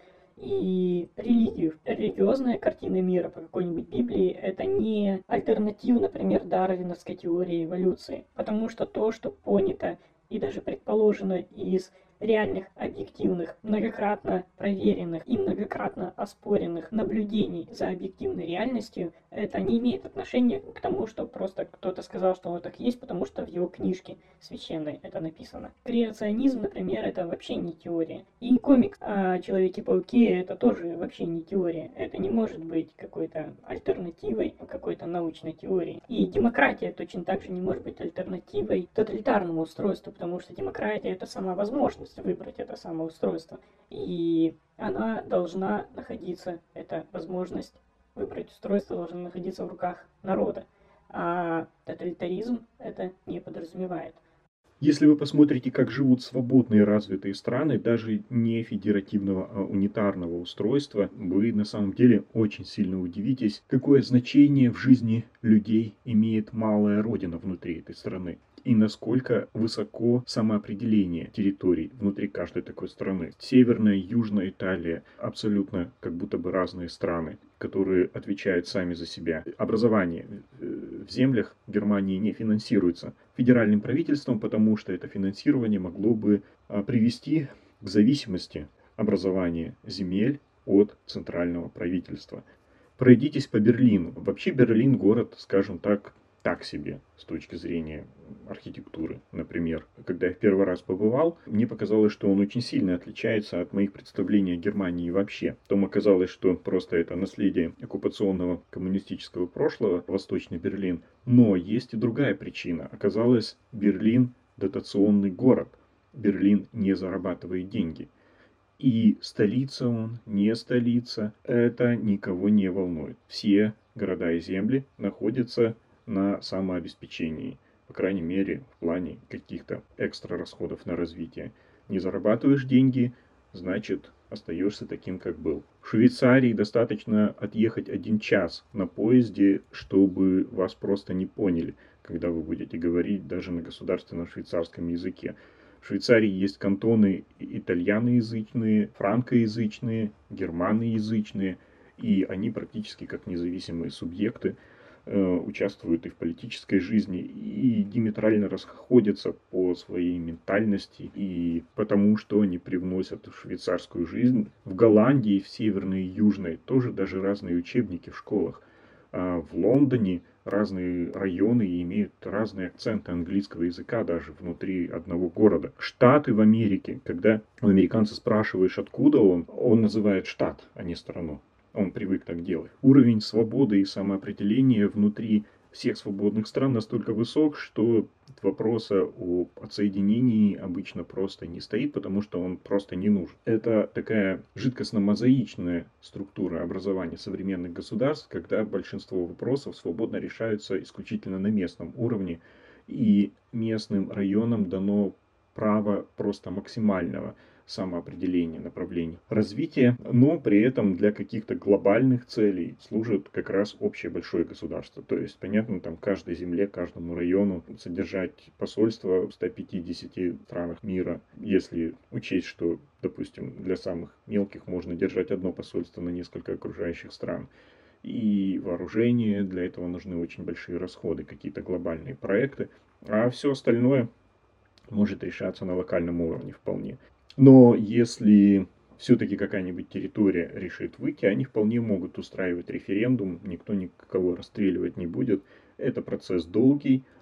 и религию. Религиозная картина мира по какой-нибудь Библии – это не альтернатива, например, дарвиновской теории эволюции, потому что то, что понято и даже предположено из реальных, объективных, многократно проверенных и многократно оспоренных наблюдений за объективной реальностью, это не имеет отношения к тому, что просто кто-то сказал, что оно так есть, потому что в его книжке священной это написано. Креационизм, например, это вообще не теория. И комикс о Человеке-пауке это тоже вообще не теория. Это не может быть какой-то альтернативой какой-то научной теории. И демократия точно так же не может быть альтернативой тоталитарному устройству, потому что демократия это сама возможность выбрать это самоустройство. И она должна находиться, эта возможность выбрать устройство должна находиться в руках народа. А тоталитаризм это не подразумевает. Если вы посмотрите, как живут свободные развитые страны, даже не федеративного, а унитарного устройства, вы на самом деле очень сильно удивитесь, какое значение в жизни людей имеет малая родина внутри этой страны. И насколько высоко самоопределение территорий внутри каждой такой страны. Северная и Южная Италия абсолютно как будто бы разные страны, которые отвечают сами за себя. Образование в землях Германии не финансируется федеральным правительством, потому что это финансирование могло бы привести к зависимости образования земель от центрального правительства. Пройдитесь по Берлину. Вообще Берлин город, скажем так себе с точки зрения архитектуры, например. Когда я в первый раз побывал, мне показалось, что он очень сильно отличается от моих представлений о Германии вообще. Потом оказалось, что просто это наследие оккупационного коммунистического прошлого, Восточный Берлин. Но есть и другая причина. Оказалось, Берлин дотационный город. Берлин не зарабатывает деньги. И столица он, не столица, это никого не волнует. Все города и земли находятся на самообеспечении, по крайней мере, в плане каких-то экстра расходов на развитие. Не зарабатываешь деньги, значит, остаешься таким, как был. В Швейцарии достаточно отъехать 1 час на поезде, чтобы вас просто не поняли, когда вы будете говорить даже на государственном швейцарском языке. В Швейцарии есть кантоны итальяноязычные, франкоязычные, германоязычные, и они практически как независимые субъекты участвуют и в политической жизни, и диаметрально расходятся по своей ментальности, и потому что они привносят в швейцарскую жизнь. В Голландии, в Северной и Южной тоже даже разные учебники в школах. А в Лондоне разные районы имеют разные акценты английского языка даже внутри одного города. Штаты в Америке, когда у американца спрашиваешь, откуда он называет штат, а не страну. Он привык так делать. Уровень свободы и самоопределения внутри всех свободных стран настолько высок, что вопроса о отсоединении обычно просто не стоит, потому что он просто не нужен. Это такая жидкостно-мозаичная структура образования современных государств, когда большинство вопросов свободно решаются исключительно на местном уровне, и местным районам дано право просто максимального самоопределения направлений развития, но при этом для каких-то глобальных целей служит как раз общее большое государство. То есть, понятно, там каждой земле, каждому району содержать посольство в 150 странах мира, если учесть, что, допустим, для самых мелких можно держать одно посольство на несколько окружающих стран. И вооружение, для этого нужны очень большие расходы, какие-то глобальные проекты, а все остальное может решаться на локальном уровне вполне. Но если все-таки какая-нибудь территория решит выйти, они вполне могут устраивать референдум, никто никого расстреливать не будет. Это процесс долгий,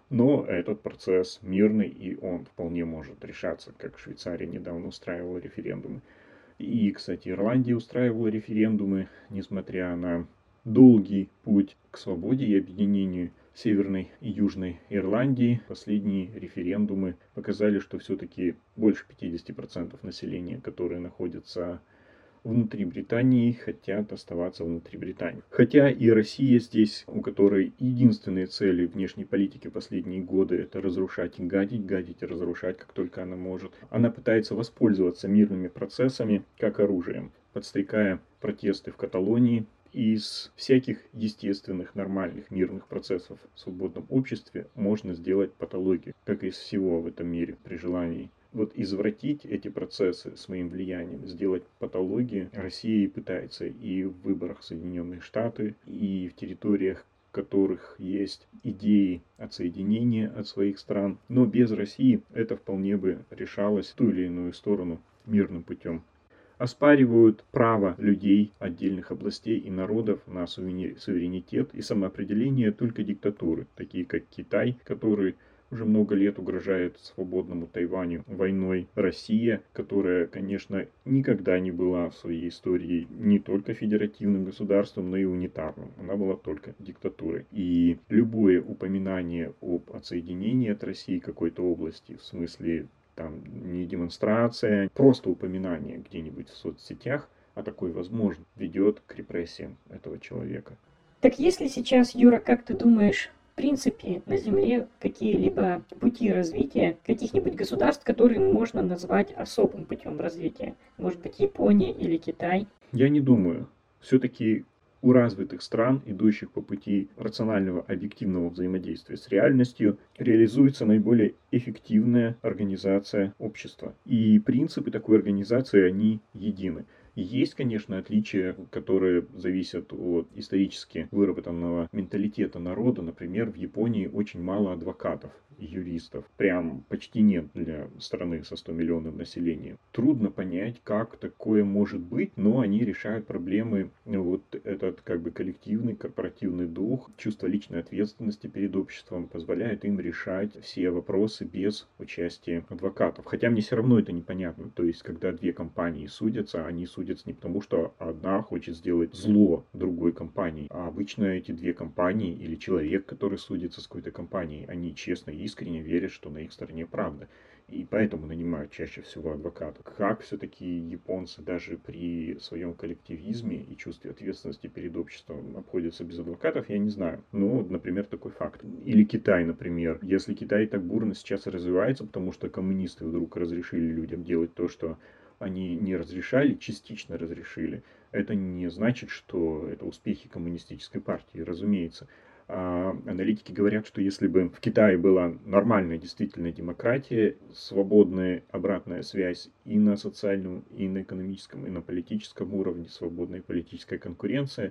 Но этот процесс мирный, и он вполне может решаться, как Швейцария недавно устраивала референдумы. И, кстати, Ирландия устраивала референдумы, несмотря на долгий путь к свободе и объединению Северной и Южной Ирландии. Последние референдумы показали, что все-таки больше 50% населения, которые находятся внутри Британии, хотят оставаться внутри Британии. Хотя и Россия здесь, у которой единственные цели внешней политики последние годы — это разрушать и гадить и разрушать, как только она может. Она пытается воспользоваться мирными процессами как оружием, подстрекая протесты в Каталонии. Из всяких естественных, нормальных, мирных процессов в свободном обществе можно сделать патологию, как из всего в этом мире при желании. Вот извратить эти процессы своим влиянием, сделать патологию, Россия и пытается и в выборах Соединенных Штатов, и в территориях, в которых есть идеи отсоединения от своих стран. Но без России это вполне бы решалось в ту или иную сторону мирным путем. Оспаривают право людей отдельных областей и народов на суверенитет и самоопределение только диктатуры, такие как Китай, который уже много лет угрожает свободному Тайваню войной. Россия, которая, конечно, никогда не была в своей истории не только федеративным государством, но и унитарным. Она была только диктатурой. И любое упоминание об отсоединении от России какой-то области, в смысле там не демонстрация, просто упоминание где-нибудь в соцсетях, а такое возможно, ведет к репрессиям этого человека. Так если сейчас, Юра, как ты думаешь, в принципе, на Земле какие-либо пути развития каких-нибудь государств, которые можно назвать особым путем развития? Может быть, Япония или Китай? Я не думаю. Все-таки у развитых стран, идущих по пути рационального объективного взаимодействия с реальностью, реализуется наиболее эффективная организация общества. И принципы такой организации, они едины. Есть, конечно, отличия, которые зависят от исторически выработанного менталитета народа. Например, в Японии очень мало адвокатов и юристов. Прям почти нет для страны со 100 миллионов населения. Трудно понять, как такое может быть, но они решают проблемы. Вот этот как бы коллективный, корпоративный дух, чувство личной ответственности перед обществом позволяет им решать все вопросы без участия адвокатов. Хотя мне все равно это непонятно. То есть, когда две компании судятся, они судятся не потому, что одна хочет сделать зло другой компании, а обычно эти две компании или человек, который судится с какой-то компанией, они честно и искренне верят, что на их стороне правда. И поэтому нанимают чаще всего адвоката. Как все-таки японцы даже при своем коллективизме и чувстве ответственности перед обществом обходятся без адвокатов, я не знаю. Ну, например, такой факт. Или Китай, например. Если Китай так бурно сейчас развивается, потому что коммунисты вдруг разрешили людям делать то, что они не разрешали, частично разрешили, это не значит, что это успехи коммунистической партии, разумеется. Аналитики говорят, что если бы в Китае была нормальная действительно демократия, свободная обратная связь и на социальном, и на экономическом, и на политическом уровне, свободная политическая конкуренция,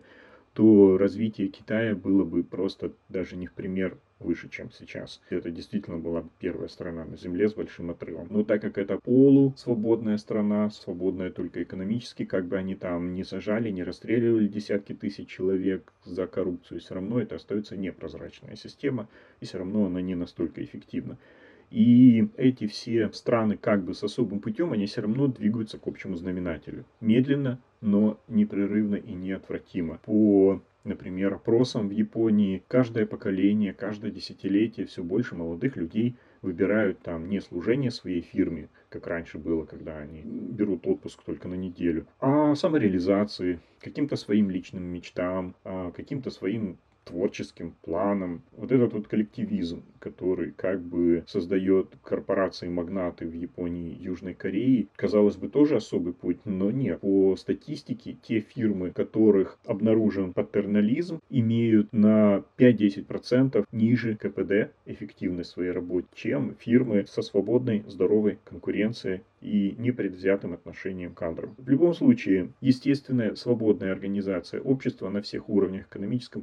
то развитие Китая было бы просто даже не в пример выше, чем сейчас. Это действительно была первая страна на Земле с большим отрывом. Но так как это полусвободная страна, свободная только экономически, как бы они там не сажали, не расстреливали десятки тысяч человек за коррупцию, все равно это остается непрозрачная система, и все равно она не настолько эффективна. И эти все страны как бы с особым путем, они все равно двигаются к общему знаменателю. Медленно, но непрерывно и неотвратимо. По, например, опросам в Японии каждое поколение, каждое десятилетие все больше молодых людей выбирают там не служение своей фирме, как раньше было, когда они берут отпуск только на неделю, а самореализации, каким-то своим личным мечтам, каким-то своим творческим планом. Вот этот вот коллективизм, который как бы создает корпорации-магнаты в Японии и Южной Корее, казалось бы, тоже особый путь, но нет. По статистике, те фирмы, в которых обнаружен патернализм, имеют на 5-10% ниже КПД эффективность в своей работе, чем фирмы со свободной, здоровой конкуренцией и непредвзятым отношением к кадрам. В любом случае, естественная свободная организация общества на всех уровнях, экономическом, политическом,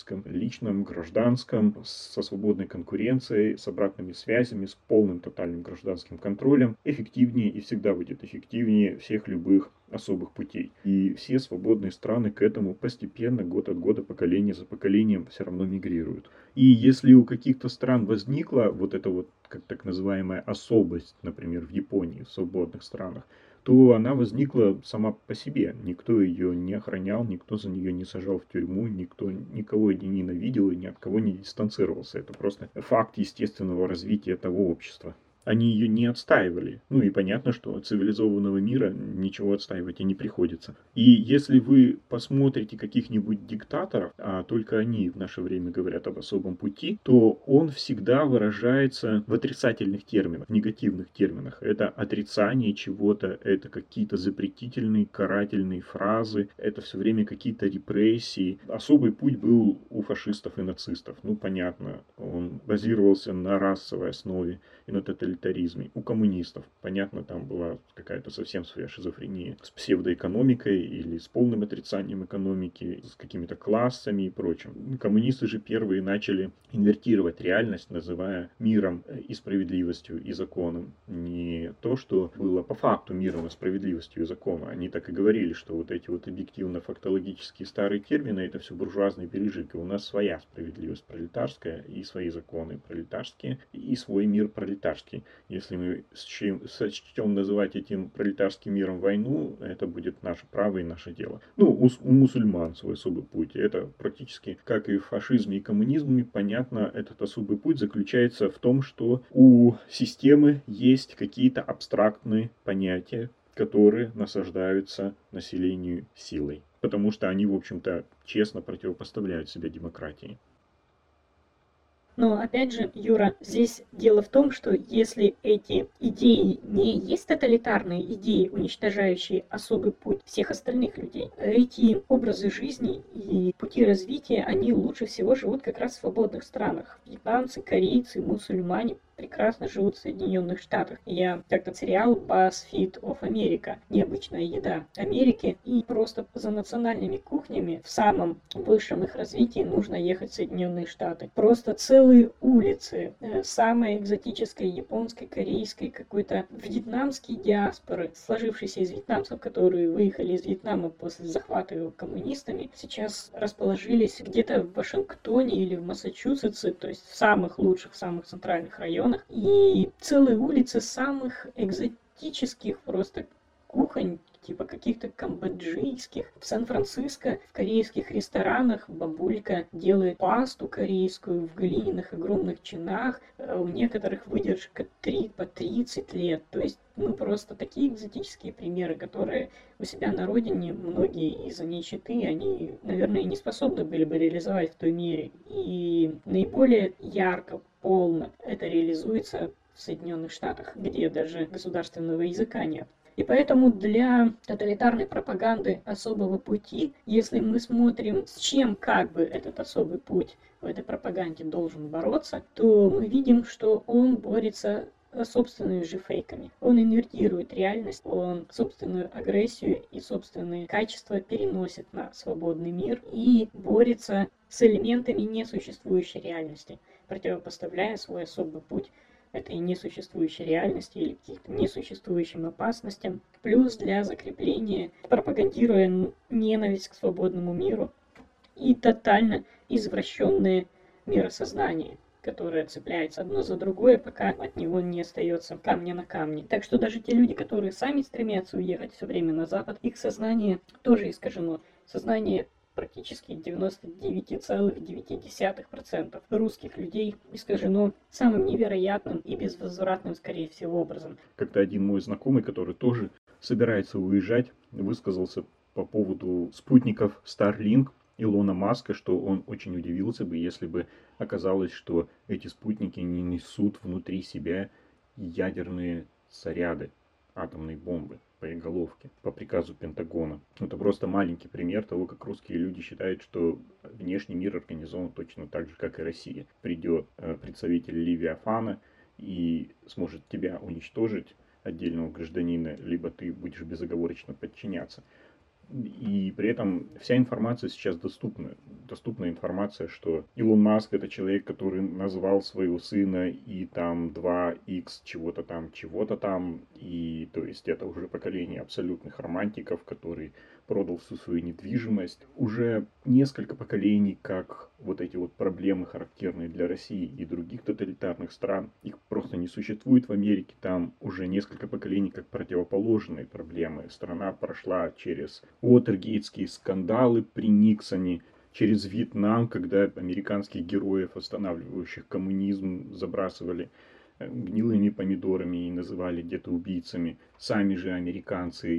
экономическом, личном, гражданском, со свободной конкуренцией, с обратными связями, с полным тотальным гражданским контролем эффективнее и всегда будет эффективнее всех любых особых путей. И все свободные страны к этому постепенно, год от года, поколение за поколением все равно мигрируют. И если у каких-то стран возникла вот эта вот, как так называемая особость, например, в Японии, в свободных странах, то она возникла сама по себе. Никто ее не охранял, никто за нее не сажал в тюрьму, никто никого не ненавидел и ни от кого не дистанцировался. Это просто факт естественного развития того общества. Они ее не отстаивали. Ну и понятно, что от цивилизованного мира ничего отстаивать и не приходится. И если вы посмотрите каких-нибудь диктаторов, а только они в наше время говорят об особом пути, то он всегда выражается в отрицательных терминах, в негативных терминах. Это отрицание чего-то, это какие-то запретительные, карательные фразы, это все время какие-то репрессии. Особый путь был у фашистов и нацистов. Ну, понятно, он базировался на расовой основе и на тоталитаризме. У коммунистов, понятно, там была какая-то совсем своя шизофрения с псевдоэкономикой или с полным отрицанием экономики, с какими-то классами и прочим. Коммунисты же первые начали инвертировать реальность, называя миром и справедливостью и законом. Не то, что было по факту миром и справедливостью и законом. Они так и говорили, что вот эти вот объективно-фактологические старые термины, это все буржуазные пережитки. У нас своя справедливость пролетарская и свои законы пролетарские и свой мир пролетарский. Если мы сочтем называть этим пролетарским миром войну, это будет наше право и наше дело. Ну, у мусульман свой особый путь. Это практически, как и в фашизме и коммунизме, понятно, этот особый путь заключается в том, что у системы есть какие-то абстрактные понятия, которые насаждаются населению силой. Потому что они, в общем-то, честно противопоставляют себя демократии. Но опять же, Юра, здесь дело в том, что если эти идеи не есть тоталитарные идеи, уничтожающие особый путь всех остальных людей, эти образы жизни и пути развития, они лучше всего живут как раз в свободных странах. Вьетнамцы, корейцы, мусульмане прекрасно живут в Соединенных Штатах. Я как-то сериал BuzzFeed of America, необычная еда Америки, и просто за национальными кухнями в самом высшем их развитии нужно ехать в Соединенные Штаты. Просто целые улицы самой экзотической японской, корейской, какой-то вьетнамской диаспоры, сложившейся из вьетнамцев, которые выехали из Вьетнама после захвата его коммунистами, сейчас расположились где-то в Вашингтоне или в Массачусетсе, то есть в самых лучших, самых центральных районах. И целые улицы самых экзотических просто кухонь, типа каких-то камбоджийских. В Сан-Франциско в корейских ресторанах бабулька делает пасту корейскую в глиняных огромных чинах. У некоторых выдержка 30 лет. То есть, ну, просто такие экзотические примеры, которые у себя на родине многие из-за нищеты, они, наверное, не способны были бы реализовать в той мере. И наиболее ярко, полно это реализуется в Соединенных Штатах, где даже государственного языка нет. И поэтому для тоталитарной пропаганды особого пути, если мы смотрим, с чем как бы этот особый путь в этой пропаганде должен бороться, то мы видим, что он борется собственными же фейками. Он инвертирует реальность, он собственную агрессию и собственные качества переносит на свободный мир и борется с элементами несуществующей реальности, противопоставляя свой особый путь этой несуществующей реальности или каким-то несуществующим опасностям. Плюс для закрепления, пропагандируя ненависть к свободному миру и тотально извращенное миросознание, которое цепляется одно за другое, пока от него не остается камня на камне. Так что даже те люди, которые сами стремятся уехать все время на Запад, их сознание тоже искажено. Сознание практически 99,9% русских людей искажено самым невероятным и безвозвратным, скорее всего, образом. Как-то один мой знакомый, который тоже собирается уезжать, высказался по поводу спутников Starlink Илона Маска, что он очень удивился бы, если бы оказалось, что эти спутники не несут внутри себя ядерные заряды атомной бомбы, боеголовки, по приказу Пентагона. Это просто маленький пример того, как русские люди считают, что внешний мир организован точно так же, как и Россия. Придет представитель Левиафана и сможет тебя уничтожить, отдельного гражданина, либо ты будешь безоговорочно подчиняться. И при этом вся информация сейчас доступна. доступна информация, что Илон Маск это человек, который назвал своего сына и там 2х чего-то там, и то есть это уже поколение абсолютных романтиков, который продал всю свою недвижимость. Уже несколько поколений, как вот эти вот проблемы, характерные для России и других тоталитарных стран, их просто не существует в Америке. Там уже несколько поколений как противоположные проблемы. Страна прошла через уотергейтские скандалы при Никсоне, через Вьетнам, когда американских героев, останавливающих коммунизм, забрасывали гнилыми помидорами и называли где-то убийцами сами же американцы.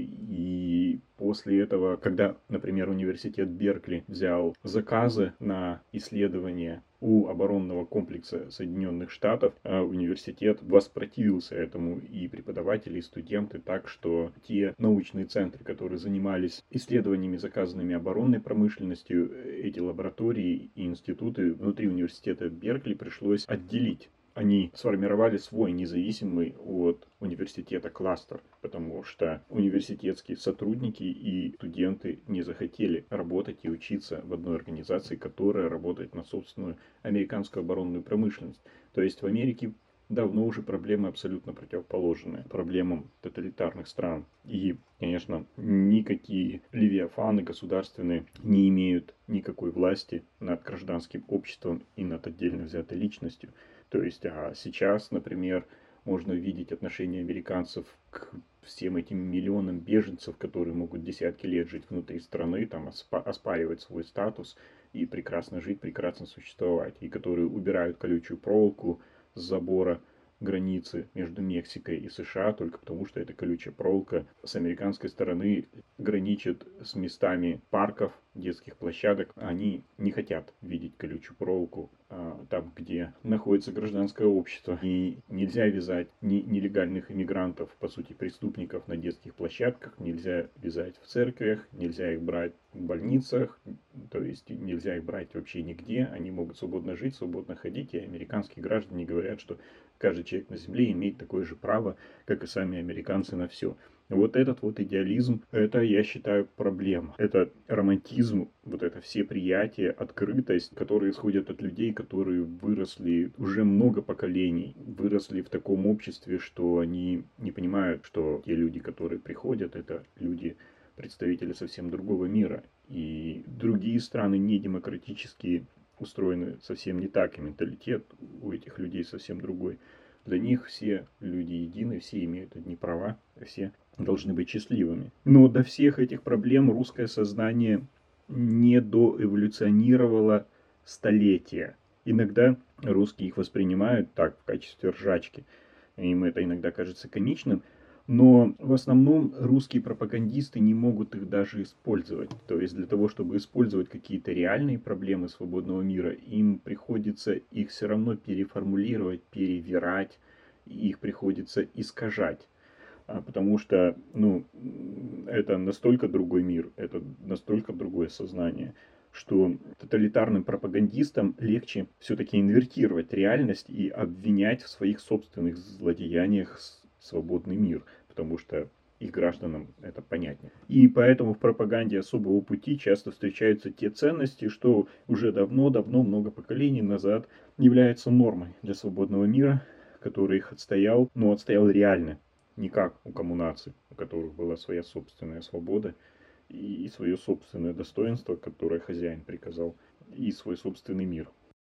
И после этого, когда, например, университет Беркли взял заказы на исследования у оборонного комплекса Соединенных Штатов, университет воспротивился этому, и преподаватели, и студенты, так что те научные центры, которые занимались исследованиями, заказанными оборонной промышленностью, эти лаборатории и институты внутри университета Беркли пришлось отделить. Они сформировали свой независимый от университета кластер, потому что университетские сотрудники и студенты не захотели работать и учиться в одной организации, которая работает на собственную американскую оборонную промышленность. То есть в Америке давно уже проблемы абсолютно противоположные проблемам тоталитарных стран. И, конечно, никакие левиафаны государственные не имеют никакой власти над гражданским обществом и над отдельно взятой личностью. То есть сейчас, например, можно видеть отношение американцев к всем этим миллионам беженцев, которые могут десятки лет жить внутри страны, там оспаривать свой статус и прекрасно жить, прекрасно существовать, и которые убирают колючую проволоку с забора границы между Мексикой и США только потому, что эта колючая проволока с американской стороны граничит с местами парков, детских площадок. Они не хотят видеть колючую проволоку там, где находится гражданское общество. И нельзя вязать нелегальных иммигрантов, по сути преступников, на детских площадках, нельзя вязать в церквях, нельзя их брать в больницах, то есть нельзя их брать вообще нигде. Они могут свободно жить, свободно ходить, и американские граждане говорят, что каждый человек на земле имеет такое же право, как и сами американцы, на все. Вот этот вот идеализм, это, я считаю, проблема. Это романтизм, вот это все приятие, открытость, которые исходят от людей, которые выросли уже много поколений, выросли в таком обществе, что они не понимают, что те люди, которые приходят, это люди, представители совсем другого мира. И другие страны недемократические устроены совсем не так, и менталитет у этих людей совсем другой. Для них все люди едины, все имеют одни права, все должны быть счастливыми. Но до всех этих проблем русское сознание не доэволюционировало столетия. Иногда русские их воспринимают так, в качестве ржачки. Им это иногда кажется комичным. Но в основном русские пропагандисты не могут их даже использовать. То есть для того, чтобы использовать какие-то реальные проблемы свободного мира, им приходится их все равно переформулировать, перевирать, их приходится искажать. Потому что, это настолько другой мир, это настолько другое сознание, что тоталитарным пропагандистам легче все-таки инвертировать реальность и обвинять в своих собственных злодеяниях свободный мир, потому что их гражданам это понятнее. И поэтому в пропаганде особого пути часто встречаются те ценности, что уже давно-давно, много поколений назад являются нормой для свободного мира, который их отстоял, но отстоял реально, не как у коммунаций, у которых была своя собственная свобода и свое собственное достоинство, которое хозяин приказал, и свой собственный мир.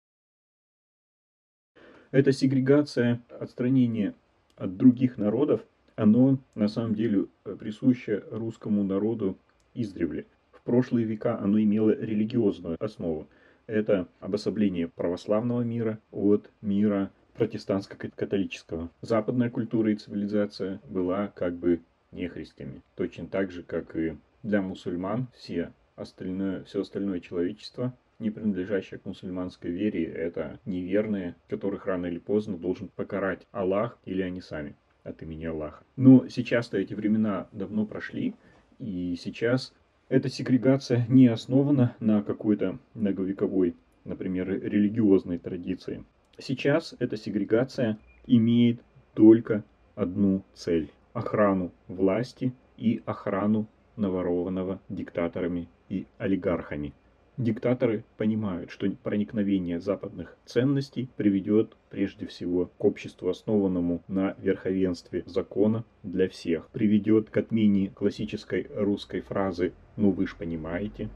Эта сегрегация, отстранение от других народов, оно на самом деле присуще русскому народу издревле. В прошлые века оно имело религиозную основу. Это обособление православного мира от мира протестантско-католического. Западная культура и цивилизация была как бы нехристями. Точно так же, как и для мусульман все остальное человечество, не принадлежащее к мусульманской вере, это неверные, которых рано или поздно должен покарать Аллах или они сами от имени Аллаха. Но сейчас-то эти времена давно прошли, и сейчас эта сегрегация не основана на какой-то многовековой, например, религиозной традиции. Сейчас эта сегрегация имеет только одну цель – охрану власти и охрану наворованного диктаторами и олигархами. Диктаторы понимают, что проникновение западных ценностей приведет прежде всего к обществу, основанному на верховенстве закона для всех, приведет к отмене классической русской фразы «ну вы ж понимаете»,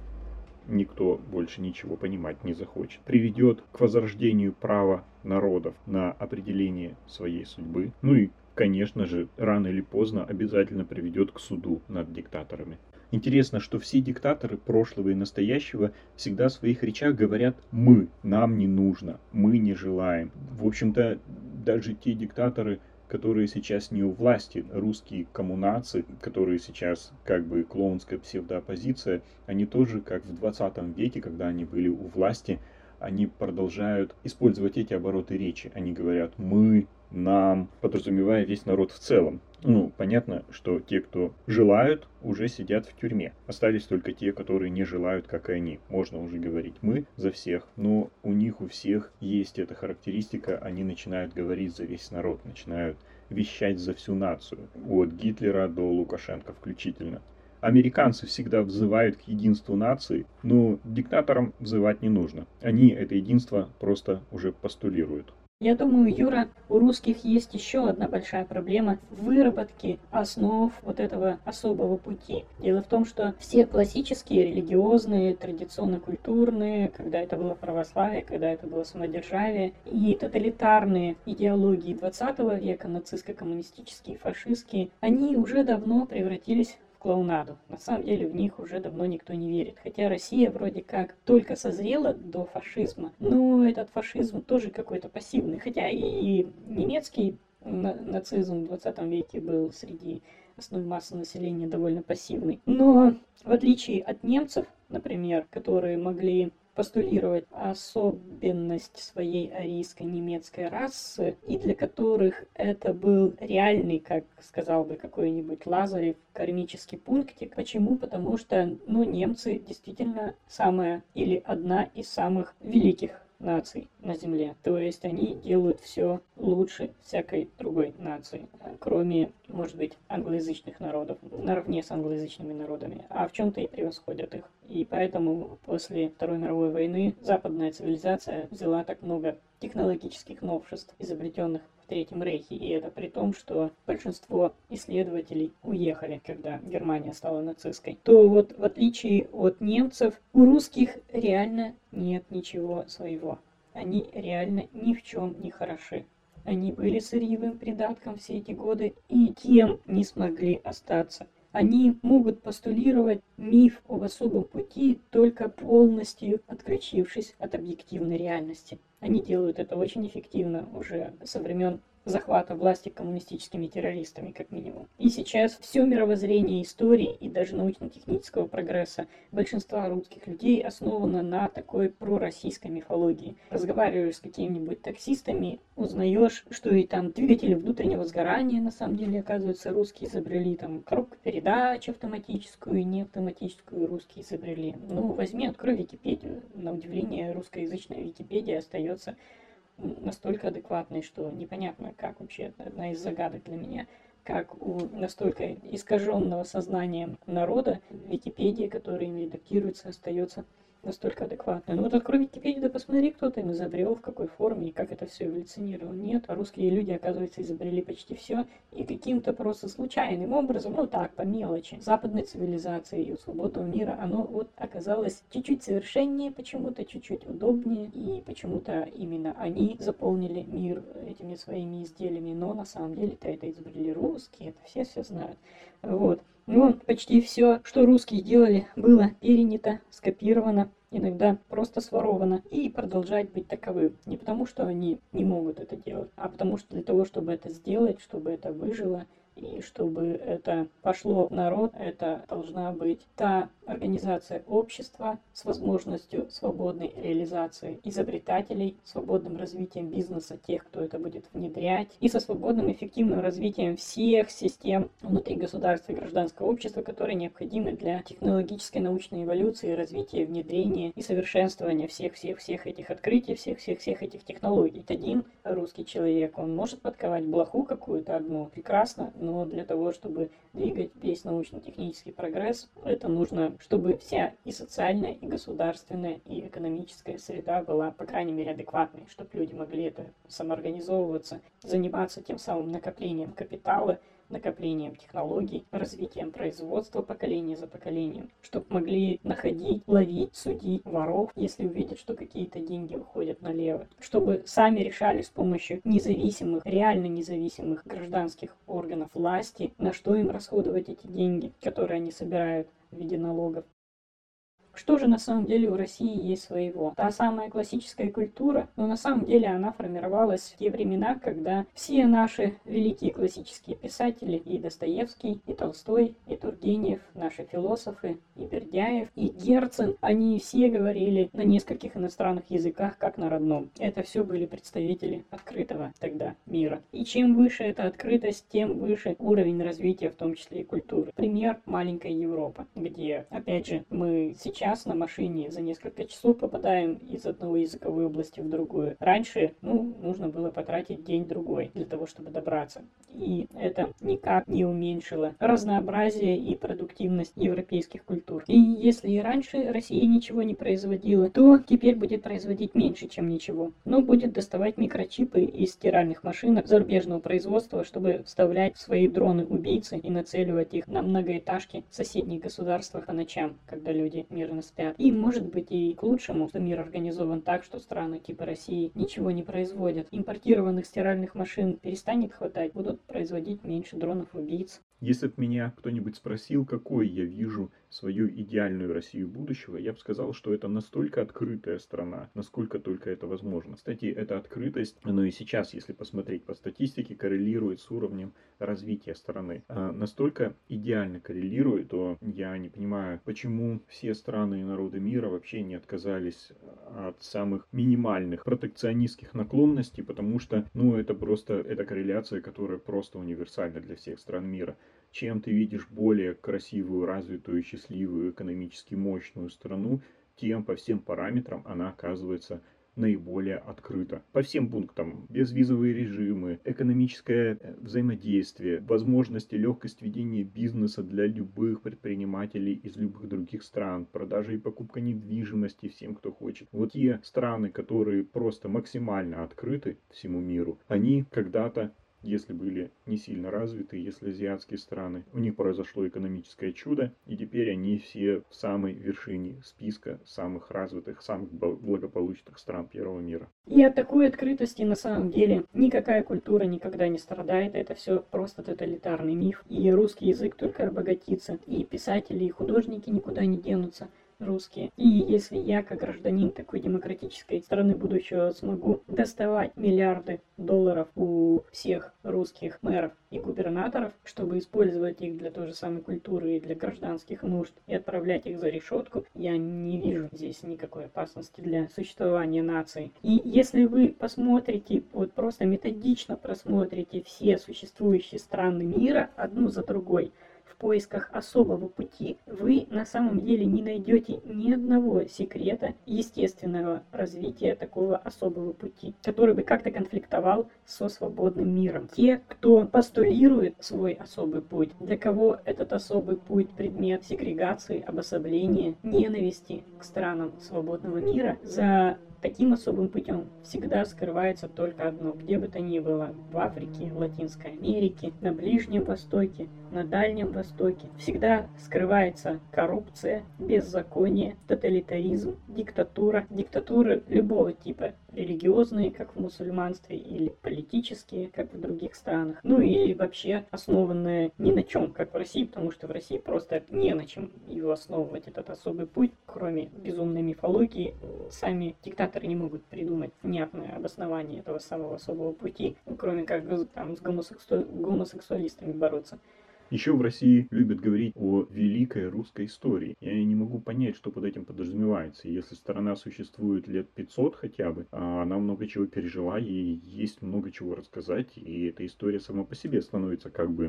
никто больше ничего понимать не захочет, приведет к возрождению права народов на определение своей судьбы, ну и, конечно же, рано или поздно обязательно приведет к суду над диктаторами. Интересно, что все диктаторы прошлого и настоящего всегда в своих речах говорят «мы», «нам не нужно», «мы не желаем». В общем-то, даже те диктаторы, которые сейчас не у власти, русские коммунарцы, которые сейчас как бы клоунская псевдооппозиция, они тоже, как в 20 веке, когда они были у власти, они продолжают использовать эти обороты речи. Они говорят «мы», «нам», подразумевая весь народ в целом. Ну, понятно, что те, кто желают, уже сидят в тюрьме. Остались только те, которые не желают, как и они. Можно уже говорить «мы» за всех, но у них у всех есть эта характеристика, они начинают говорить за весь народ, начинают вещать за всю нацию. От Гитлера до Лукашенко включительно. Американцы всегда взывают к единству нации, но диктаторам взывать не нужно. Они это единство просто уже постулируют. Я думаю, Юра, у русских есть еще одна большая проблема в выработке основ вот этого особого пути. Дело в том, что все классические, религиозные, традиционно-культурные, когда это было православие, когда это было самодержавие, и тоталитарные идеологии 20 века, нацистско-коммунистические, фашистские, они уже давно превратились клоунаду. На самом деле в них уже давно никто не верит. Хотя Россия вроде как только созрела до фашизма, но этот фашизм тоже какой-то пассивный. Хотя и немецкий нацизм в 20 веке был среди основной массы населения довольно пассивный. Но в отличие от немцев, например, которые могли постулировать особенность своей арийской немецкой расы, и для которых это был реальный, как сказал бы какой-нибудь Лазарев, кармический пунктик. Почему? Потому что, немцы действительно самая или одна из самых великих наций на Земле. То есть они делают все лучше всякой другой нации, кроме, может быть, англоязычных народов, наравне с англоязычными народами, а в чем-то и превосходят их. И поэтому после Второй мировой войны западная цивилизация взяла так много технологических новшеств, изобретенных в Третьем Рейхе, и это при том, что большинство исследователей уехали, когда Германия стала нацистской. То вот в отличие от немцев, у русских реально нет ничего своего. Они реально ни в чем не хороши. Они были сырьевым придатком все эти годы и тем не смогли остаться. Они могут постулировать миф об особом пути, только полностью отключившись от объективной реальности. Они делают это очень эффективно уже со времен захвата власти коммунистическими террористами, как минимум. И сейчас все мировоззрение истории и даже научно-технического прогресса большинства русских людей основано на такой пророссийской мифологии. Разговариваешь с какими-нибудь таксистами, узнаешь, что и там двигатели внутреннего сгорания на самом деле, оказывается, русские изобрели, там коробку передач автоматическую и неавтоматическую русские изобрели. Возьми, открой Википедию. На удивление, русскоязычная Википедия остается настолько адекватной, что непонятно, как вообще, это одна из загадок для меня, как у настолько искаженного сознанием народа Википедия, которая им редактируется, остается настолько адекватной. Открой Википедию, да посмотри, кто там изобрел, в какой форме и как это все эволюционировало. Нет, а русские люди, оказывается, изобрели почти все и каким-то просто случайным образом, по мелочи, западной цивилизации и у свободного мира, оно оказалось чуть-чуть совершеннее, почему-то чуть-чуть удобнее, и почему-то именно они заполнили мир этими своими изделиями, но на самом деле-то это изобрели русские, это все знают. Почти все, что русские делали, было перенято, скопировано, иногда просто своровано и продолжать быть таковым. Не потому, что они не могут это делать, а потому что для того, чтобы это сделать, чтобы это выжило и чтобы это пошло в народ, это должна быть та организация общества с возможностью свободной реализации изобретателей, свободным развитием бизнеса тех, кто это будет внедрять, и со свободным эффективным развитием всех систем внутри государства и гражданского общества, которые необходимы для технологической научной эволюции, развития, внедрения и совершенствования всех этих открытий, всех этих технологий. Один русский человек, он может подковать блоху какую-то одну, прекрасно, но для того, чтобы двигать весь научно-технический прогресс, это нужно, чтобы вся и социальная, и государственная, и экономическая среда была, по крайней мере, адекватной, чтобы люди могли это самоорганизовываться, заниматься тем самым накоплением капитала, накоплением технологий, развитием производства поколение за поколением, чтобы могли находить, ловить, судить воров, если увидят, что какие-то деньги уходят налево, чтобы сами решали с помощью независимых, реально независимых гражданских органов власти, на что им расходовать эти деньги, которые они собирают в виде налогов. Что же на самом деле у России есть своего? Та самая классическая культура, но на самом деле она формировалась в те времена, когда все наши великие классические писатели, и Достоевский, и Толстой, и Тургенев, наши философы, и Бердяев, и Герцен, они все говорили на нескольких иностранных языках, как на родном. Это все были представители открытого тогда мира. И чем выше эта открытость, тем выше уровень развития, в том числе и культуры. Пример — маленькая Европа, где, опять же, мы сейчас на машине за несколько часов попадаем из одной языковой области в другую. Раньше, нужно было потратить день-другой для того, чтобы добраться. И это никак не уменьшило разнообразие и продуктивность европейских культур. И если и раньше Россия ничего не производила, то теперь будет производить меньше, чем ничего. Но будет доставать микрочипы из стиральных машинок зарубежного производства, чтобы вставлять в свои дроны-убийцы и нацеливать их на многоэтажки в соседних государствах по ночам, когда люди мирно спят. И может быть и к лучшему, что мир организован так, что страны типа России ничего не производят. Импортированных стиральных машин перестанет хватать, будут производить меньше дронов-убийц. Если бы меня кто-нибудь спросил, какой я вижу свою идеальную Россию будущего, я бы сказал, что это настолько открытая страна, насколько только это возможно. Кстати, эта открытость, и сейчас, если посмотреть по статистике, коррелирует с уровнем развития страны. Настолько идеально коррелирует, то я не понимаю, почему все страны и народы мира вообще не отказались от самых минимальных протекционистских наклонностей, потому что, это корреляция, которая просто универсальна для всех стран мира. Чем ты видишь более красивую, развитую, счастливую, экономически мощную страну, тем по всем параметрам она оказывается наиболее открыта. По всем пунктам: безвизовые режимы, экономическое взаимодействие, возможности, легкость ведения бизнеса для любых предпринимателей из любых других стран, продажа и покупка недвижимости всем, кто хочет. Вот те страны, которые просто максимально открыты всему миру, они когда-то, если были не сильно развиты, если азиатские страны, у них произошло экономическое чудо, и теперь они все в самой вершине списка самых развитых, самых благополучных стран первого мира. И от такой открытости на самом деле никакая культура никогда не страдает, это все просто тоталитарный миф, и русский язык только обогатится, и писатели, и художники никуда не денутся. Русские. И если я, как гражданин такой демократической страны будущего, смогу доставать миллиарды долларов у всех русских мэров и губернаторов, чтобы использовать их для той же самой культуры и для гражданских нужд, и отправлять их за решетку, я не вижу здесь никакой опасности для существования нации. И если вы посмотрите, просто методично просмотрите все существующие страны мира одну за другой, в поисках особого пути, вы на самом деле не найдете ни одного секрета естественного развития такого особого пути, который бы как-то конфликтовал со свободным миром. Те, кто постулирует свой особый путь, для кого этот особый путь предмет сегрегации, обособления, ненависти к странам свободного мира, за таким особым путем всегда скрывается только одно, где бы то ни было, в Африке, в Латинской Америке, на Ближнем Востоке, на Дальнем Востоке, всегда скрывается коррупция, беззаконие, тоталитаризм, диктатура, диктатуры любого типа, религиозные, как в мусульманстве, или политические, как в других странах, или вообще основанные ни на чем, как в России, потому что в России просто не на чем его основывать, этот особый путь, кроме безумной мифологии. Сами диктаторы не могут придумать внятное обоснование этого самого особого пути, кроме как с гомосексуалистами бороться. Еще в России любят говорить о великой русской истории. Я не могу понять, что под этим подразумевается. Если страна существует лет 500 хотя бы, она много чего пережила, ей есть много чего рассказать, и эта история сама по себе становится как бы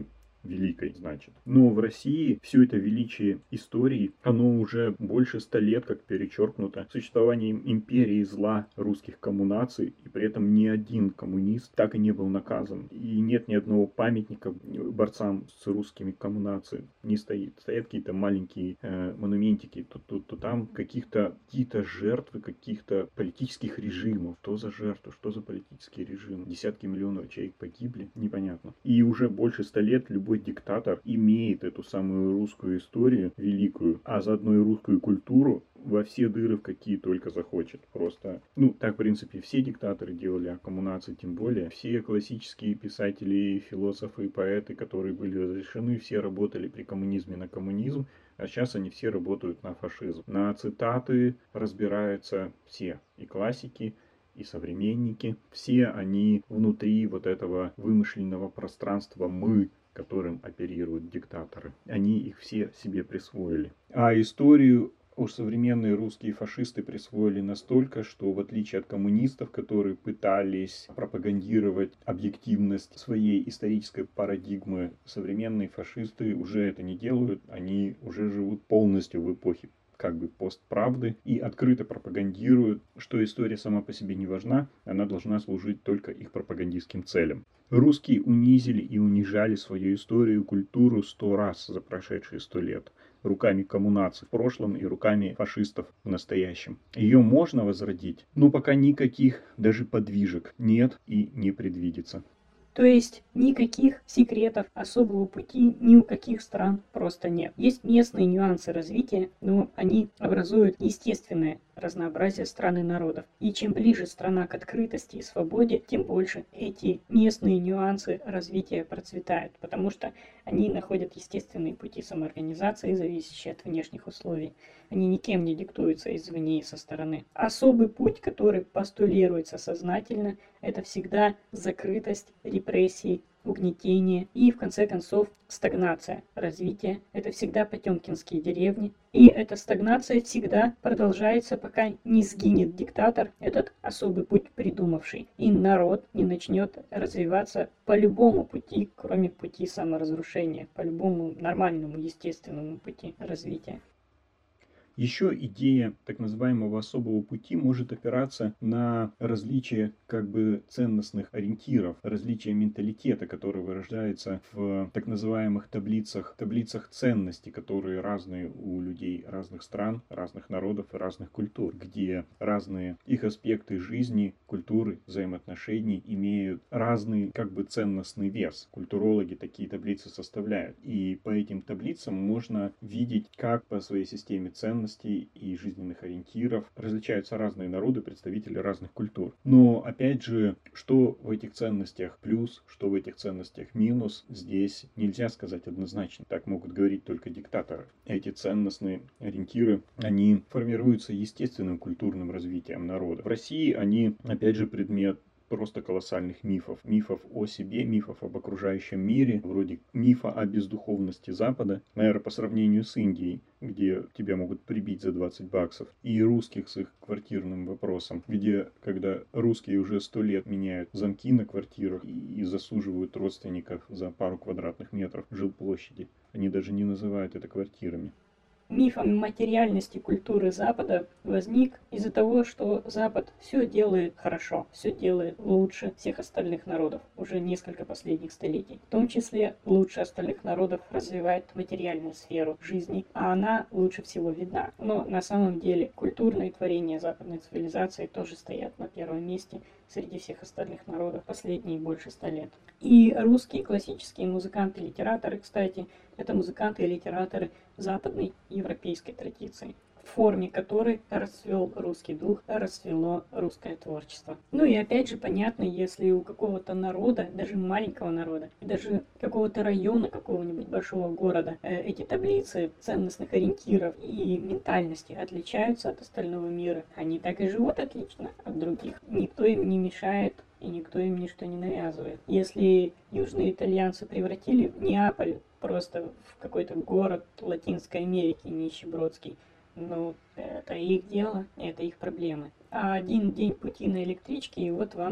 великой, значит. Но в России все это величие истории, оно уже больше 100 лет как перечеркнуто существованием империи зла русских коммунаций, и при этом ни один коммунист так и не был наказан. И нет ни одного памятника борцам с русскими коммунациями не стоит. Стоят какие-то маленькие монументики, то там какие-то жертвы каких-то политических режимов. Что за жертвы, что за политический режим? Десятки миллионов человек погибли, непонятно. И уже больше 100 лет любой диктатор имеет эту самую русскую историю великую, а заодно и русскую культуру во все дыры, в какие только захочет. Просто, так, в принципе, все диктаторы делали, а коммунации тем более. Все классические писатели, философы и поэты, которые были разрешены, все работали при коммунизме на коммунизм, а сейчас они все работают на фашизм. На цитаты разбираются все, и классики, и современники. Все они внутри вот этого вымышленного пространства «мы», которым оперируют диктаторы. Они их все себе присвоили. А историю уж современные русские фашисты присвоили настолько, что в отличие от коммунистов, которые пытались пропагандировать объективность своей исторической парадигмы, современные фашисты уже это не делают, они уже живут полностью в эпохе постправды и открыто пропагандируют, что история сама по себе не важна, она должна служить только их пропагандистским целям. Русские унизили и унижали свою историю и культуру 100 раз за прошедшие 100 лет. Руками коммунаций в прошлом и руками фашистов в настоящем. Ее можно возродить, но пока никаких даже подвижек нет и не предвидится. То есть никаких секретов особого пути ни у каких стран просто нет. Есть местные нюансы развития, но они образуют естественное разнообразие стран и народов. И чем ближе страна к открытости и свободе, тем больше эти местные нюансы развития процветают, потому что они находят естественные пути самоорганизации, зависящие от внешних условий. Они никем не диктуются извне и со стороны. Особый путь, который постулируется сознательно, это всегда закрытость, репрессии, угнетение и, в конце концов, стагнация развития. Это всегда потемкинские деревни. И эта стагнация всегда продолжается, пока не сгинет диктатор, этот особый путь придумавший. И народ не начнет развиваться по любому пути, кроме пути саморазрушения, по любому нормальному, естественному пути развития. Еще идея так называемого особого пути может опираться на различие ценностных ориентиров, различие менталитета, который вырождается в так называемых таблицах ценностей, которые разные у людей разных стран, разных народов и разных культур, где разные их аспекты жизни, культуры, взаимоотношений имеют разный ценностный вес. Культурологи такие таблицы составляют. И по этим таблицам можно видеть, как по своей системе ценностей и жизненных ориентиров различаются разные народы, представители разных культур. Но, опять же, что в этих ценностях плюс, что в этих ценностях минус, здесь нельзя сказать однозначно. Так могут говорить только диктаторы. Эти ценностные ориентиры, они формируются естественным культурным развитием народа. В России они, опять же, предмет просто колоссальных мифов. Мифов о себе, мифов об окружающем мире, вроде мифа о бездуховности Запада, наверное, по сравнению с Индией, где тебя могут прибить за 20 баксов, и русских с их квартирным вопросом, где, когда русские уже 100 лет меняют замки на квартирах и засуживают родственников за пару квадратных метров жилплощади, они даже не называют это квартирами. Миф о материальности культуры Запада возник из-за того, что Запад все делает хорошо, все делает лучше всех остальных народов уже несколько последних столетий. В том числе лучше остальных народов развивает материальную сферу жизни, а она лучше всего видна. Но на самом деле культурные творения западной цивилизации тоже стоят на первом месте среди всех остальных народов последние больше 100 лет. И русские классические музыканты и литераторы, кстати, это музыканты и литераторы западной европейской традиции, в форме которой расцвел русский дух, расцвело русское творчество. Ну и опять же понятно, если у какого-то народа, даже маленького народа, даже какого-то района, какого-нибудь большого города, эти таблицы ценностных ориентиров и ментальности отличаются от остального мира, они так и живут отлично от других. Никто им не мешает и никто им ничто не навязывает. Если южные итальянцы превратили Неаполь просто в какой-то город Латинской Америки нищебродский, ну, это их дело, это их проблемы. А один день пути на электричке, и вот вам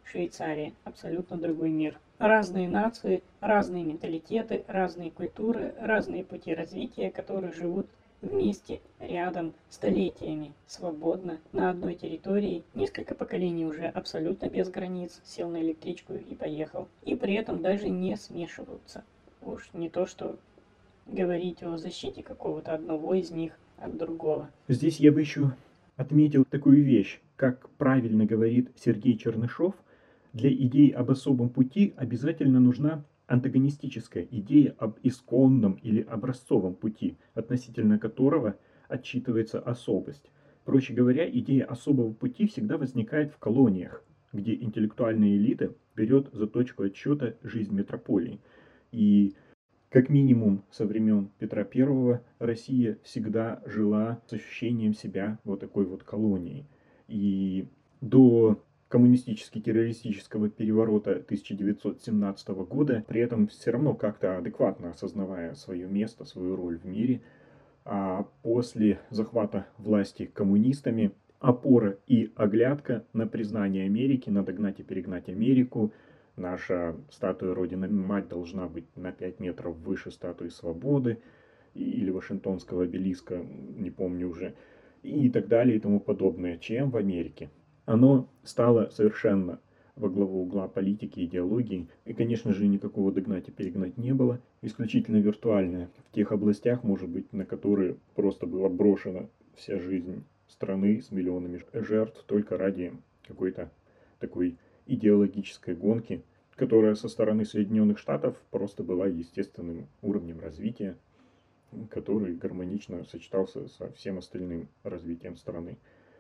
Швейцария – абсолютно другой мир. Разные нации, разные менталитеты, разные культуры, разные пути развития, которые живут вместе, рядом, столетиями, свободно, на одной территории, несколько поколений уже абсолютно без границ, сел на электричку и поехал. И при этом даже не смешиваются. Уж не то, что говорить о защите какого-то одного из них от другого. Здесь я бы еще отметил такую вещь, как правильно говорит Сергей Чернышов, для идей об особом пути обязательно нужна антагонистическая идея об исконном или образцовом пути, относительно которого отчитывается особость. Проще говоря, идея особого пути всегда возникает в колониях, где интеллектуальная элита берет за точку отсчета жизнь метрополии. И как минимум со времен Петра I Россия всегда жила с ощущением себя вот такой вот колонией. И до коммунистически-террористического переворота 1917 года, при этом все равно как-то адекватно осознавая свое место, свою роль в мире, а после захвата власти коммунистами опора и оглядка на признание Америки, на догнать и перегнать Америку. Наша статуя Родина-Мать должна быть на 5 метров выше статуи Свободы или Вашингтонского обелиска, не помню уже, и так далее и тому подобное, чем в Америке. Оно стало совершенно во главу угла политики, идеологии. И, конечно же, никакого догнать и перегнать не было. Исключительно виртуальное. В тех областях, может быть, на которые просто была брошена вся жизнь страны с миллионами жертв только ради какой-то такой идеологической гонки, которая со стороны Соединенных Штатов просто была естественным уровнем развития, который гармонично сочетался со всем остальным развитием страны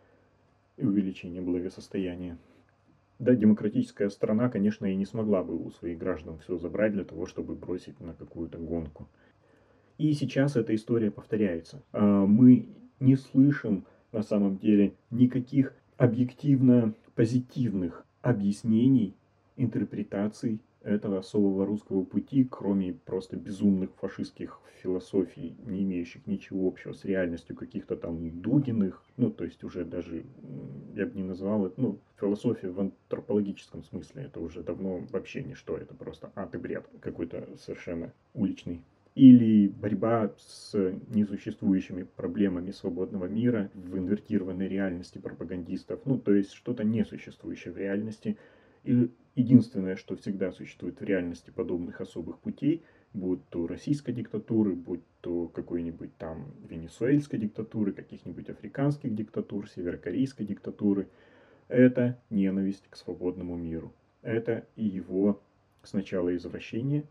и увеличением благосостояния. Да, демократическая страна, конечно, и не смогла бы у своих граждан все забрать для того, чтобы бросить на какую-то гонку. И сейчас эта история повторяется. Мы не слышим на самом деле никаких объективно позитивных объяснений, интерпретаций этого особого русского пути, кроме просто безумных фашистских философий, не имеющих ничего общего с реальностью, каких-то там Дугиных, ну, то есть уже даже, я бы не назвал это, философия в антропологическом смысле, это уже давно вообще ничто, это просто ад и бред какой-то совершенно уличный. Или борьба с несуществующими проблемами свободного мира в инвертированной реальности пропагандистов, то есть что-то несуществующее в реальности. И единственное, что всегда существует в реальности подобных особых путей, будь то российской диктатуры, будь то какой-нибудь там венесуэльской диктатуры, каких-нибудь африканских диктатур, северокорейской диктатуры, это ненависть к свободному миру. Это и его сначала извращение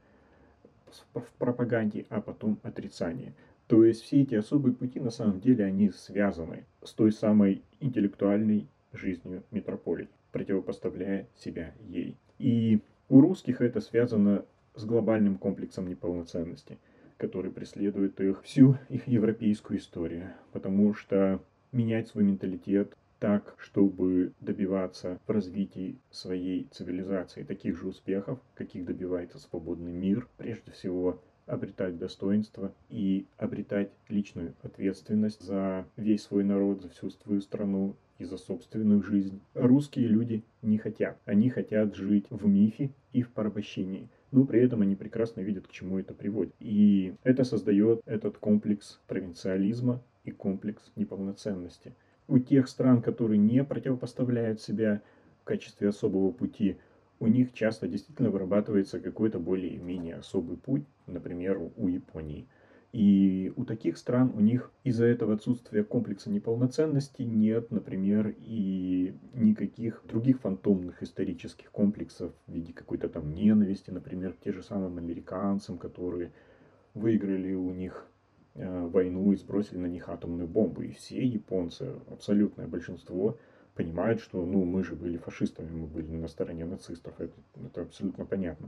в пропаганде, а потом отрицание. То есть все эти особые пути на самом деле они связаны с той самой интеллектуальной жизнью метрополии, противопоставляя себя ей. И у русских это связано с глобальным комплексом неполноценности, который преследует их всю их европейскую историю, потому что менять свой менталитет так, чтобы добиваться в развитии своей цивилизации таких же успехов, каких добивается свободный мир, прежде всего обретать достоинство и обретать личную ответственность за весь свой народ, за всю свою страну и за собственную жизнь. Русские люди не хотят. Они хотят жить в мифе и в порабощении. Но при этом они прекрасно видят, к чему это приводит. И это создает этот комплекс провинциализма и комплекс неполноценности. У тех стран, которые не противопоставляют себя в качестве особого пути, у них часто действительно вырабатывается какой-то более-менее особый путь, например, у Японии. И у таких стран у них из-за этого отсутствия комплекса неполноценности нет, например, и никаких других фантомных исторических комплексов в виде какой-то там ненависти, например, к тем же самым американцам, которые выиграли у них войну и сбросили на них атомную бомбу. И все японцы, абсолютное большинство, понимают, что мы же были фашистами, мы были на стороне нацистов. Это абсолютно понятно.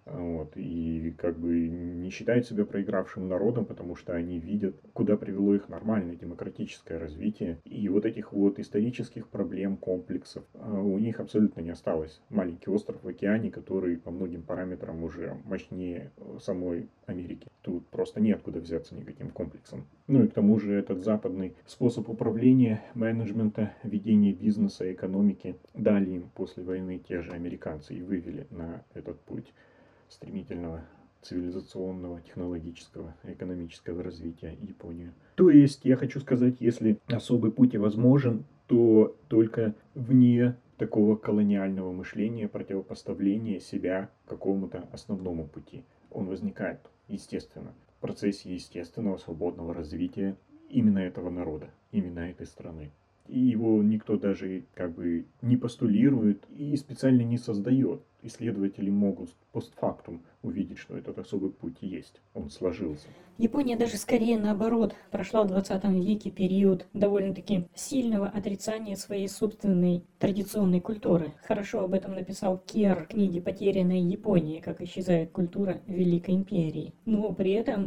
Вот, и как бы не считают себя проигравшим народом, потому что они видят, куда привело их нормальное демократическое развитие. И вот этих вот исторических проблем, комплексов у них абсолютно не осталось. Маленький остров в океане, который по многим параметрам уже мощнее самой Америки. Тут просто неоткуда взяться никаким комплексом. Ну и к тому же этот западный способ управления, менеджмента, ведения бизнеса, экономики дали им после войны те же американцы и вывели на этот путь стремительного цивилизационного, технологического, экономического развития Японии. То есть, я хочу сказать, если особый путь и возможен, то только вне такого колониального мышления, противопоставления себя какому-то основному пути. Он возникает, естественно, в процессе естественного свободного развития именно этого народа, именно этой страны. И его никто даже как бы не постулирует и специально не создает. Исследователи могут постфактум увидеть, что этот особый путь есть. Он сложился. Япония даже скорее наоборот прошла в 20 веке период довольно-таки сильного отрицания своей собственной традиционной культуры. Хорошо об этом написал Кер в книге «Потерянная Япония. Как исчезает культура Великой Империи». Но при этом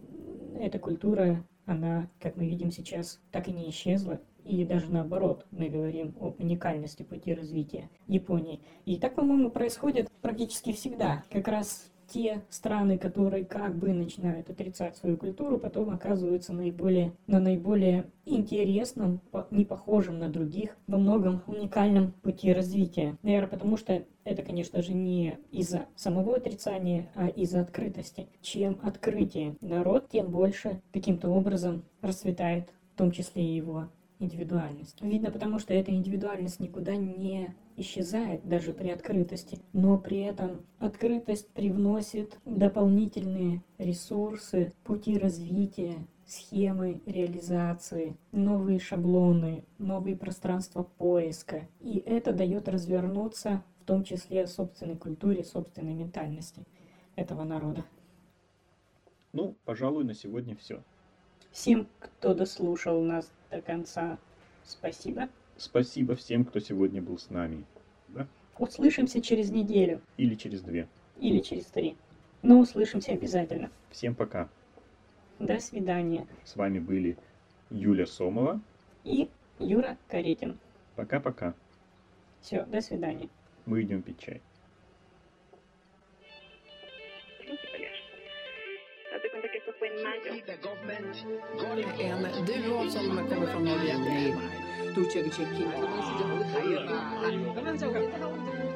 эта культура, она, как мы видим сейчас, так и не исчезла. И даже наоборот, мы говорим об уникальности пути развития Японии. И так, по-моему, происходит практически всегда. Как раз те страны, которые как бы начинают отрицать свою культуру, потом оказываются на наиболее интересном, не похожем на других, во многом уникальном пути развития. Наверное, потому что это, конечно же, не из-за самого отрицания, а из-за открытости. Чем открытие народ, тем больше каким-то образом расцветает, в том числе и его индивидуальность. Видно, потому что эта индивидуальность никуда не исчезает даже при открытости, но при этом открытость привносит дополнительные ресурсы, пути развития, схемы реализации, новые шаблоны, новые пространства поиска. И это дает развернуться, в том числе собственной культуре, собственной ментальности этого народа. Ну, пожалуй, на сегодня все. Всем, кто дослушал нас до конца, спасибо. Спасибо всем, кто сегодня был с нами. Да? Услышимся через неделю. Или через 2. Или через 3. Но услышимся обязательно. Всем пока. До свидания. С вами были Юля Сомова И Юра Каретин. Пока-пока. Все, до свидания. Мы идем пить чай. Date cuenta que esto fue en mayo. En duo som kommer från Norge. 또 저기 제 키.